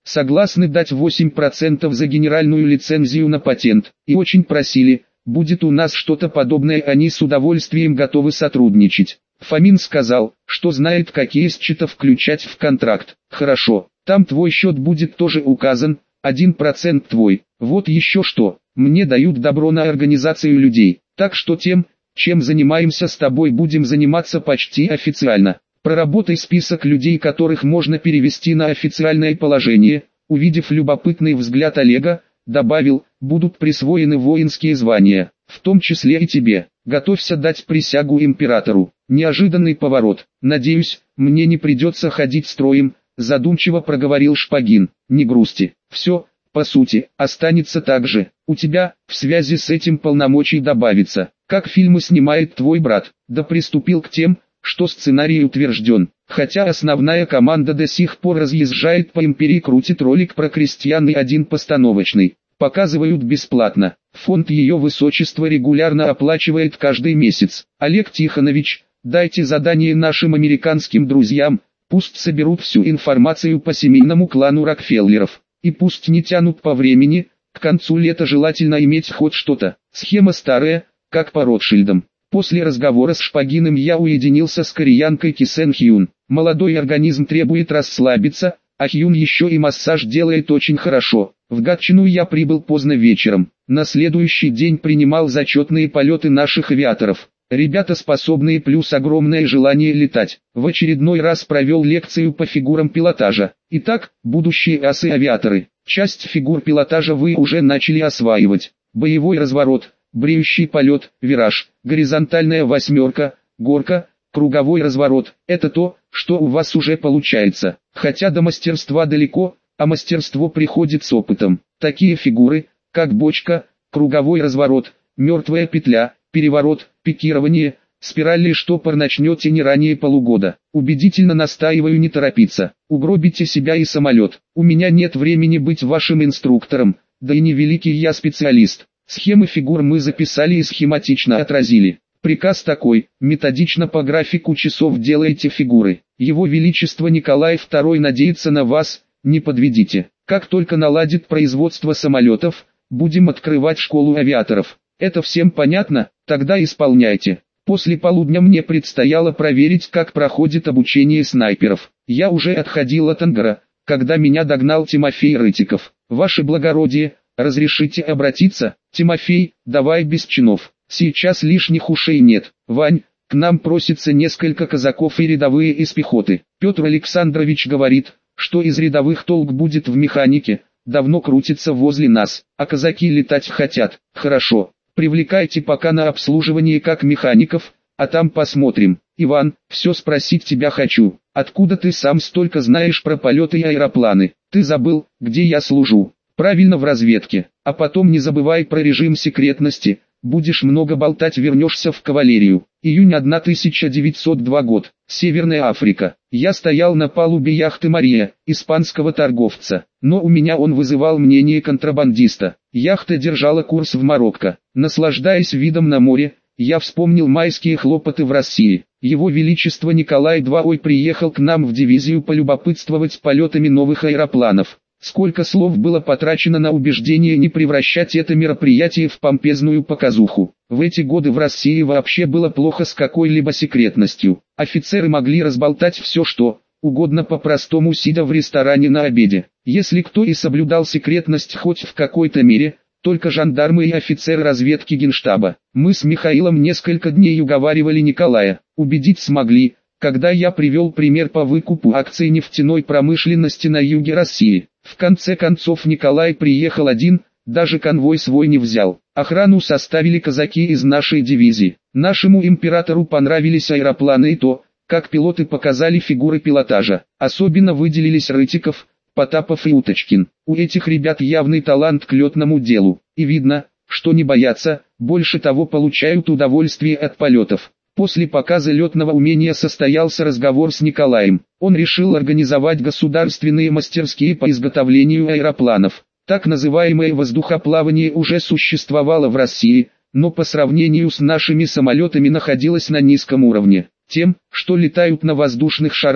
согласны дать восемь процентов за генеральную лицензию на патент, и очень просили, будет у нас что-то подобное, они с удовольствием готовы сотрудничать. Фомин сказал, что знает, какие счета включать в контракт. Хорошо, там твой счет будет тоже указан, один процент твой. Вот еще что, мне дают добро на организацию людей, так что тем, чем занимаемся с тобой, будем заниматься почти официально. Проработай список людей, которых можно перевести на официальное положение. Увидев любопытный взгляд Олега, добавил, будут присвоены воинские звания, в том числе и тебе. Готовься дать присягу императору. Неожиданный поворот. Надеюсь, мне не придется ходить строем, задумчиво проговорил Шпагин. Не грусти. Все, по сути, останется так же. У тебя, в связи с этим, полномочий добавится. Как фильмы снимает твой брат. Да приступил к тем, что сценарий утвержден. Хотя основная команда до сих пор разъезжает по империи, крутит ролик про крестьян и один постановочный. Показывают бесплатно. Фонд Ее Высочества регулярно оплачивает каждый месяц. Олег Тихонович, дайте задание нашим американским друзьям, пусть соберут всю информацию по семейному клану Рокфеллеров. И пусть не тянут по времени, к концу лета желательно иметь хоть что-то. Схема старая, как по Ротшильдам. После разговора с Шпагиным я уединился с кореянкой Кисен Хьюн. Молодой организм требует расслабиться, а Хьюн еще и массаж делает очень хорошо. В Гатчину я прибыл поздно вечером. На следующий день принимал зачетные полеты наших авиаторов. Ребята способные, плюс огромное желание летать. В очередной раз провел лекцию по фигурам пилотажа. Итак, будущие асы-авиаторы. Часть фигур пилотажа вы уже начали осваивать. Боевой разворот, бреющий полет, вираж, горизонтальная восьмерка, горка, круговой разворот. Это то, что у вас уже получается. Хотя до мастерства далеко, а мастерство приходит с опытом. Такие фигуры, как бочка, круговой разворот, мертвая петля, переворот, пикирование, спиральный штопор начнете не ранее полугода. Убедительно настаиваю не торопиться. Угробите себя и самолет. У меня нет времени быть вашим инструктором, да и не великий я специалист. Схемы фигур мы записали и схематично отразили. Приказ такой, методично по графику часов делайте фигуры. Его Величество Николай второй надеется на вас, не подведите. Как только наладит производство самолетов, будем открывать школу авиаторов. Это всем понятно? Тогда исполняйте. После полудня мне предстояло проверить, как проходит обучение снайперов. Я уже отходил от ангара, когда меня догнал Тимофей Рытиков. Ваше благородие, разрешите обратиться? Тимофей, давай без чинов. Сейчас лишних ушей нет. Вань, к нам просится несколько казаков и рядовые из пехоты. Петр Александрович говорит, что из рядовых толк будет в механике, давно крутится возле нас, а казаки летать хотят. Хорошо, привлекайте пока на обслуживание как механиков, а там посмотрим. Иван, все спросить тебя хочу. Откуда ты сам столько знаешь про полеты и аэропланы? Ты забыл, где я служу? Правильно, в разведке. А потом не забывай про режим секретности. Будешь много болтать, вернешься в кавалерию. Июнь тысяча девятьсот второй год. Северная Африка. Я стоял на палубе яхты Мария, испанского торговца. Но у меня он вызывал мнение контрабандиста. Яхта держала курс в Марокко. Наслаждаясь видом на море, я вспомнил майские хлопоты в России. Его Величество Николай второй приехал к нам в дивизию полюбопытствовать полетами новых аэропланов. Сколько слов было потрачено на убеждение не превращать это мероприятие в помпезную показуху. В эти годы в России вообще было плохо с какой-либо секретностью. Офицеры могли разболтать все что угодно, по-простому сидя в ресторане на обеде. Если кто и соблюдал секретность хоть в какой-то мере, только жандармы и офицеры разведки Генштаба. Мы с Михаилом несколько дней уговаривали Николая, убедить смогли, когда я привел пример по выкупу акций нефтяной промышленности на юге России. В конце концов Николай приехал один, даже конвой свой не взял. Охрану составили казаки из нашей дивизии. Нашему императору понравились аэропланы и то, как пилоты показали фигуры пилотажа. Особенно выделились Рытиков, Потапов и Уточкин. У этих ребят явный талант к летному делу. И видно, что не боятся, больше того получают удовольствие от полетов. После показа летного умения состоялся разговор с Николаем. Он решил организовать государственные мастерские по изготовлению аэропланов. Так называемое воздухоплавание уже существовало в России, но по сравнению с нашими самолетами находилось на низком уровне. Тем, что летают на воздушных шарах,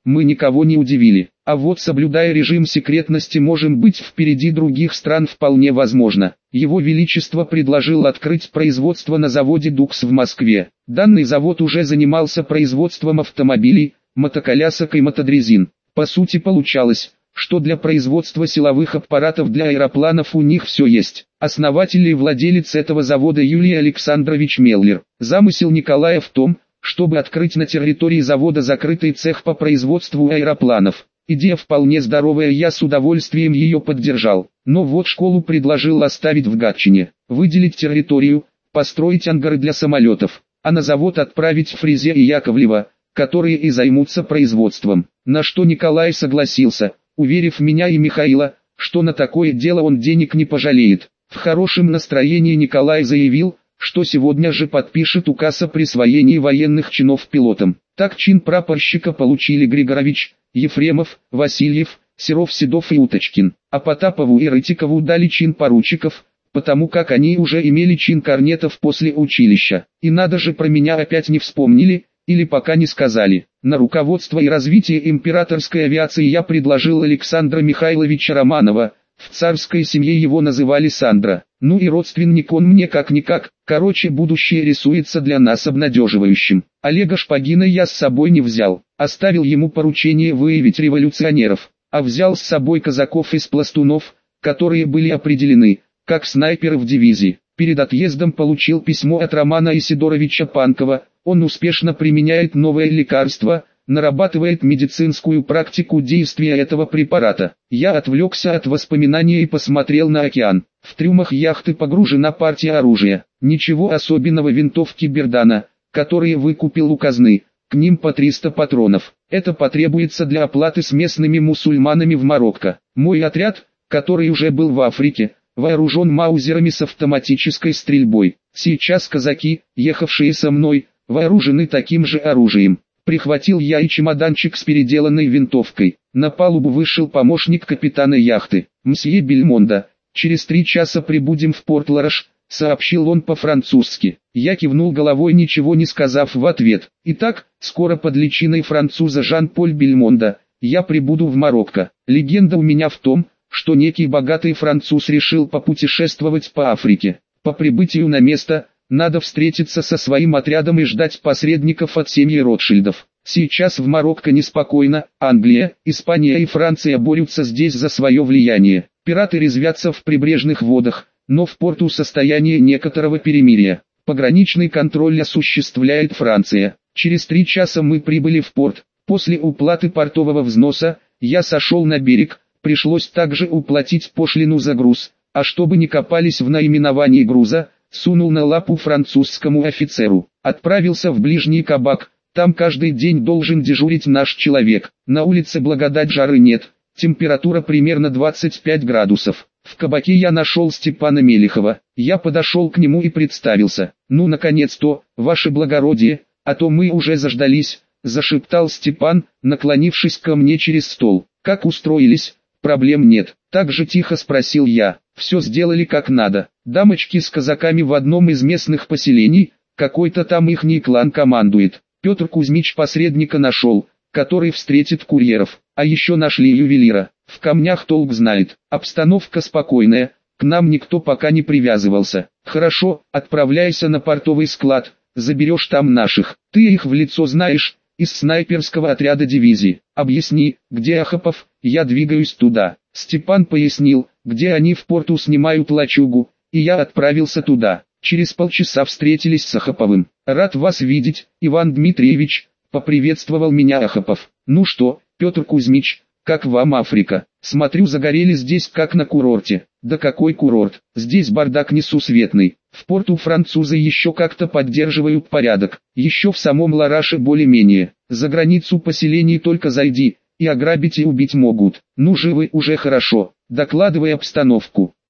мы никого не удивили. А вот соблюдая режим секретности можем быть впереди других стран вполне возможно. Его Величество предложил открыть производство на заводе «Дукс» в Москве. Данный завод уже занимался производством автомобилей, мотоколясок и мотодрезин. По сути получалось, что для производства силовых аппаратов для аэропланов у них все есть. Основатель и владелец этого завода Юлий Александрович Меллер. Замысел Николая в том, чтобы открыть на территории завода закрытый цех по производству аэропланов. Идея вполне здоровая, я с удовольствием ее поддержал. Но вот школу предложил оставить в Гатчине, выделить территорию, построить ангары для самолетов, а на завод отправить Фрезе и Яковлева, которые и займутся производством. На что Николай согласился, уверив меня и Михаила, что на такое дело он денег не пожалеет. В хорошем настроении Николай заявил, что сегодня же подпишет указ о присвоении военных чинов пилотам. Так чин прапорщика получили Григорович, Ефремов, Васильев, Серов, Седов и Уточкин, а Потапову и Рытикову дали чин поручиков, потому как они уже имели чин корнетов после училища. И надо же, про меня опять не вспомнили, или пока не сказали. На руководство и развитие императорской авиации я предложил Александра Михайловича Романова, в царской семье его называли Сандра. Ну и родственник он мне как-никак, короче будущее рисуется для нас обнадеживающим. Олега Шпагина я с собой не взял, оставил ему поручение выявить революционеров, а взял с собой казаков из пластунов, которые были определены, как снайперы в дивизии. Перед отъездом получил письмо от Романа Исидоровича Панкова, он успешно применяет новое лекарство, нарабатывает медицинскую практику действия этого препарата. Я отвлекся от воспоминаний и посмотрел на океан. В трюмах яхты погружена партия оружия. Ничего особенного, винтовки Бердана, которые выкупил у казны, к ним по триста патронов. Это потребуется для оплаты с местными мусульманами в Марокко. Мой отряд, который уже был в Африке, вооружен маузерами с автоматической стрельбой. Сейчас казаки, ехавшие со мной, вооружены таким же оружием. Прихватил я и чемоданчик с переделанной винтовкой. На палубу вышел помощник капитана яхты, мсье Бельмондо. «Через три часа прибудем в Порт-Лараш», — сообщил он по-французски. Я кивнул головой, ничего не сказав в ответ. Итак, скоро под личиной француза Жан-Поль Бельмондо я прибуду в Марокко. Легенда у меня в том, что некий богатый француз решил попутешествовать по Африке. По прибытию на место надо встретиться со своим отрядом и ждать посредников от семьи Ротшильдов. Сейчас в Марокко неспокойно, Англия, Испания и Франция борются здесь за свое влияние. Пираты резвятся в прибрежных водах, но в порту состояние некоторого перемирия. Пограничный контроль осуществляет Франция. Через три часа мы прибыли в порт. После уплаты портового взноса, я сошел на берег, пришлось также уплатить пошлину за груз, а чтобы не копались в наименовании груза, сунул на лапу французскому офицеру. Отправился в ближний кабак, там каждый день должен дежурить наш человек. На улице благодать, жары нет, температура примерно двадцать пять градусов. В кабаке я нашел Степана Мелихова. Я подошел к нему и представился. «Ну наконец-то, ваше благородие, а то мы уже заждались», — зашептал Степан, наклонившись ко мне через стол. «Как устроились? Проблем нет?» Так же тихо спросил я. «Все сделали как надо. Дамочки с казаками в одном из местных поселений, какой-то там ихний клан командует. Петр Кузьмич посредника нашел, который встретит курьеров. А еще нашли ювелира. В камнях толк знает. Обстановка спокойная, к нам никто пока не привязывался. Хорошо, отправляйся на портовый склад, заберешь там наших. Ты их в лицо знаешь, из снайперского отряда дивизии. Объясни, где Ахапов, я двигаюсь туда». Степан пояснил, где они в порту снимают лачугу, и я отправился туда. Через полчаса встретились с Ахаповым. «Рад вас видеть, Иван Дмитриевич», — поприветствовал меня Ахапов. «Ну что, Петр Кузьмич, как вам Африка? Смотрю, загорели здесь как на курорте». «Да какой курорт, здесь бардак несусветный. В порту французы еще как-то поддерживают порядок, еще в самом Лараше более-менее. За границу поселений только зайди, и ограбить и убить могут. Ну живы уже хорошо, докладывай обстановку».